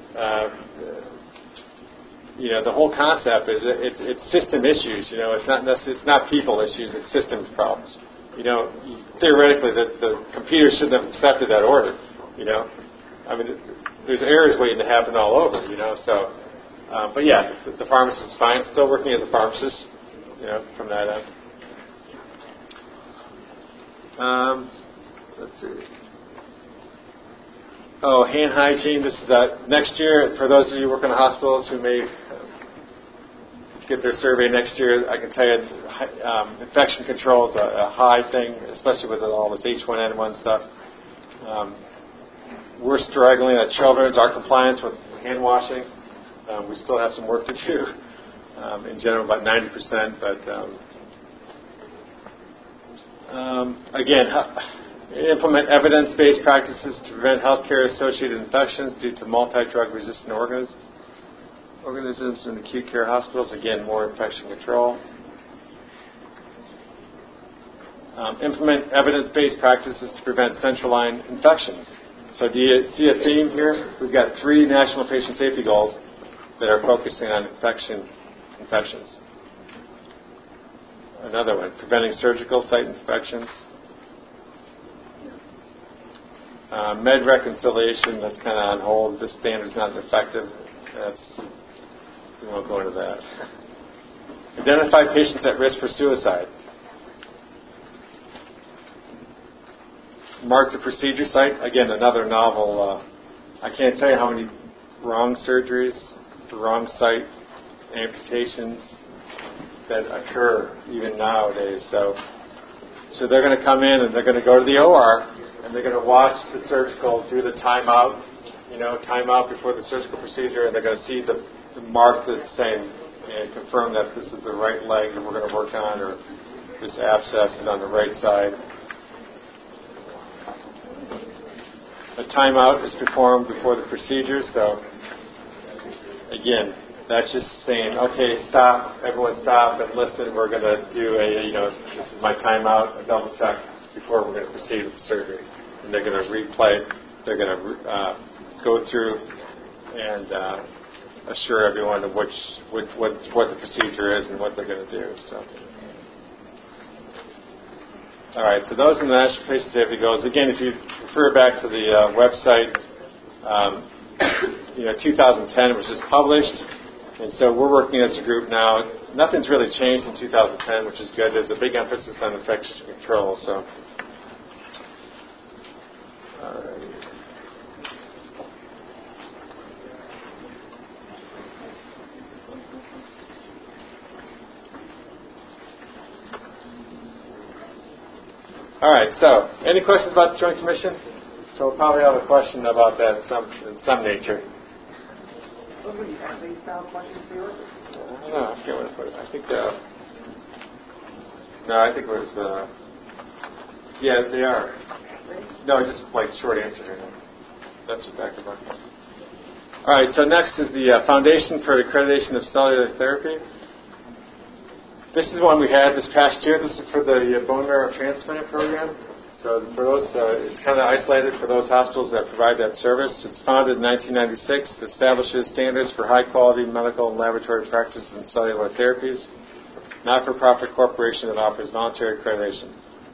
The whole concept is it's system issues. It's not people issues. It's systems problems. Theoretically, the computer shouldn't have accepted that order. I mean, there's errors waiting to happen all over. So, but yeah, the pharmacist is fine. Still working as a pharmacist. From that end. Let's see. Oh, hand hygiene. This is next year. For those of you working in hospitals who may get their survey next year, I can tell you infection control is a high thing, especially with all this H1N1 stuff. We're struggling at Children's. Our compliance with hand washing, we still have some work to do. In general, about 90%. But again, implement evidence-based practices to prevent healthcare-associated infections due to multi-drug resistant organisms in acute care hospitals. Again, more infection control. Implement evidence-based practices to prevent central line infections. So do you see a theme here? We've got 3 national patient safety goals that are focusing on infections. Another one, preventing surgical site infections. Med reconciliation, that's kind of on hold. This standard's not effective. We won't go into that. Identify patients at risk for suicide. Mark the procedure site. Again, another novel. I can't tell you how many wrong surgeries, the wrong site, amputations that occur even nowadays. So they're going to come in and they're going to go to the OR and they're going to watch the surgical, do the timeout, timeout before the surgical procedure, and they're going to see the mark that's saying and confirm that this is the right leg that we're going to work on, or this abscess is on the right side. A timeout is performed before the procedure, so again, that's just saying, okay, stop, everyone stop and listen, we're going to do this is my timeout, a double check before we're going to proceed with the surgery. And they're going to replay, they're going to go through and assure everyone of what the procedure is and what they're going to do. So, all right, so those are the National Patient Safety Goals. Again, if you refer back to the website, 2010 was just published, and so we're working as a group now. Nothing's really changed in 2010, which is good. There's a big emphasis on infection control. So, all right. All right, so any questions about the Joint Commission? So we'll probably have a question about that in some nature. Those were the essay-style questions for yours? I don't know. I forget what I put it. I think no, I think it was, yeah, they are. No, just like short answer here. That's what back about. All right, so next is the Foundation for Accreditation of Cellular Therapy. This is one we had this past year. This is for the bone marrow transplant program. So for those, it's kind of isolated for those hospitals that provide that service. It's founded in 1996, establishes standards for high-quality medical and laboratory practices in cellular therapies, not-for-profit corporation that offers voluntary accreditation.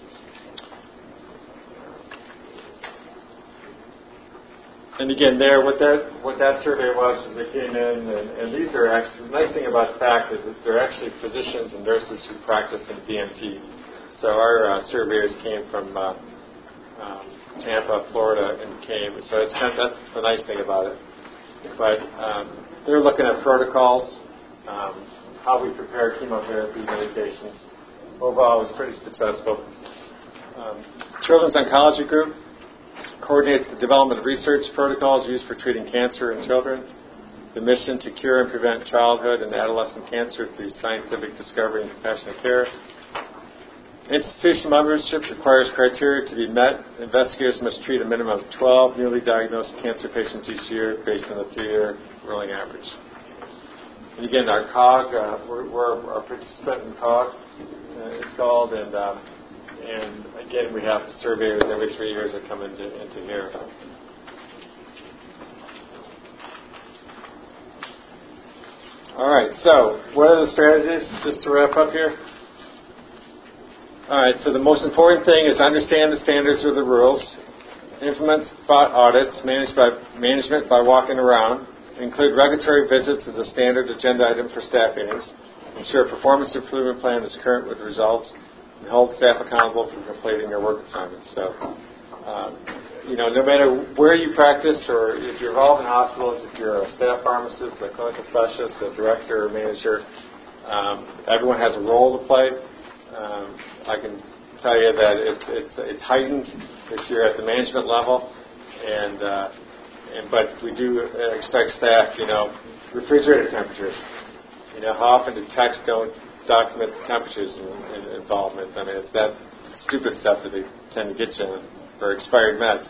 And again, there, what that survey was they came in, and these are actually, the nice thing about FACT is that they're actually physicians and nurses who practice in BMT. So our surveyors came from Tampa, Florida, and came. So that's the nice thing about it. But they're looking at protocols, how we prepare chemotherapy medications. Overall, it was pretty successful. Children's Oncology Group coordinates the development of research protocols used for treating cancer in children. The mission to cure and prevent childhood and adolescent cancer through scientific discovery and compassionate care. Institution membership requires criteria to be met. Investigators must treat a minimum of 12 newly diagnosed cancer patients each year based on the 3-year rolling average. And again, our COG, we're a participant in COG, it's called, and again, we have surveyors every 3 years that come into here. All right, so what are the strategies, just to wrap up here? All right, so the most important thing is understand the standards or the rules, implement spot audits, management by walking around, include regulatory visits as a standard agenda item for staff meetings, ensure a performance improvement plan is current with results, and hold staff accountable for completing their work assignments. So, no matter where you practice or if you're involved in hospitals, if you're a staff pharmacist, a clinical specialist, a director or manager, everyone has a role to play. I can tell you that it's heightened this year at the management level, but we do expect staff, refrigerator temperatures. How often do techs don't document the temperatures and involvement? I mean, it's that stupid stuff that they tend to get you on, or expired meds.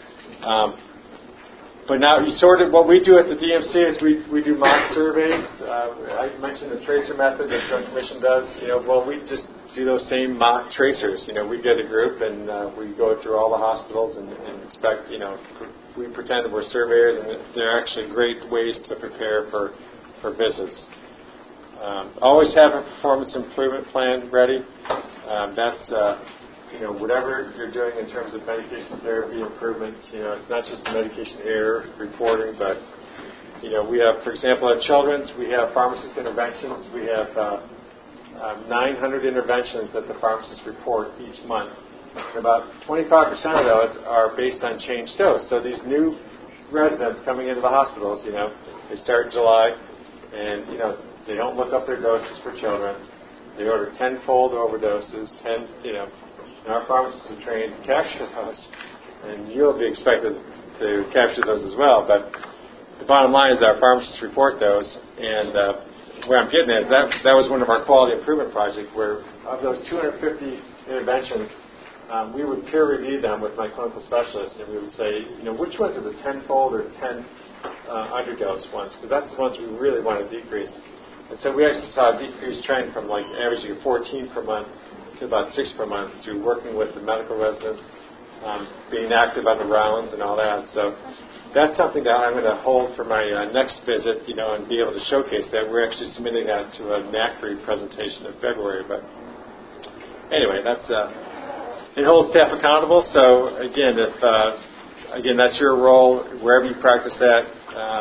But now, what we do at the DMC is we do mock surveys. I mentioned the tracer method that the Joint Commission does. We just do those same mock tracers. We get a group and we go through all the hospitals and inspect. We pretend that we're surveyors, and they're actually great ways to prepare for visits. Always have a performance improvement plan ready. That's whatever you're doing in terms of medication therapy improvements, it's not just the medication error reporting, but, we have, for example, at Children's, we have pharmacist interventions. We have 900 interventions that the pharmacists report each month. And about 25% of those are based on changed dose. So these new residents coming into the hospitals, they start in July, and, they don't look up their doses for Children's. They order 10-fold overdoses, and our pharmacists are trained to capture those, and you'll be expected to capture those as well. But the bottom line is our pharmacists report those, and where I'm getting at is that was one of our quality improvement projects, where of those 250 interventions, we would peer review them with my clinical specialist, and we would say, which ones are the 10-fold or 10 underdose ones, because that's the ones we really want to decrease. And so we actually saw a decreased trend from averaging 14 per month to about 6 per month through working with the medical residents, being active on the rounds and all that. So that's something that I'm going to hold for my next visit, and be able to showcase that. We're actually submitting that to a NACRI presentation in February. But anyway, it holds staff accountable. So again, if that's your role wherever you practice that.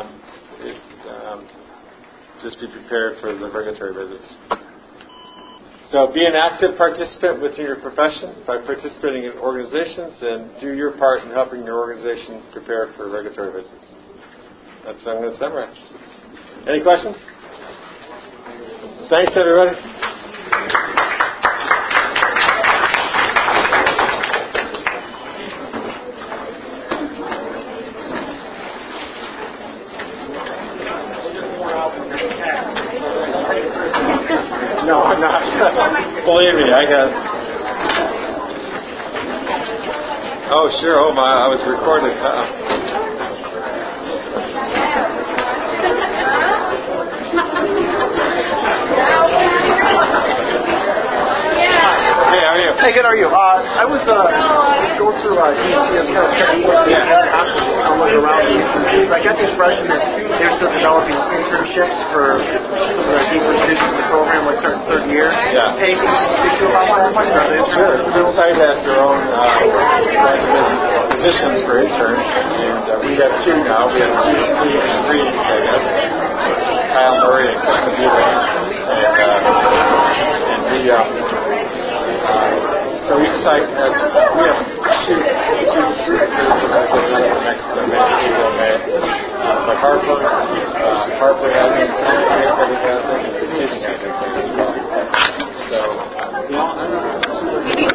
Just be prepared for the regulatory visits. So be an active participant within your profession by participating in organizations, and do your part in helping your organization prepare for regulatory visits. That's what I'm going to summarize. Any questions? Thanks, everybody. I got. Oh, sure. Oh, my. I was recorded. Hey, how are you? Hey, good. How are you? I was going through DCS kind of checking what the hospitals are looking around. I got the impression that they're still developing internships for some of the deeper positions in the program, like certain third year. Yeah. Anything you can speak to about that? Sure. The site has their own positions for interns, and we have two now. We have three, I guess. Kyle Murray and Chris Medina. And we, so each site has, we have two students that are going to go the next May, April, May. But Hartford,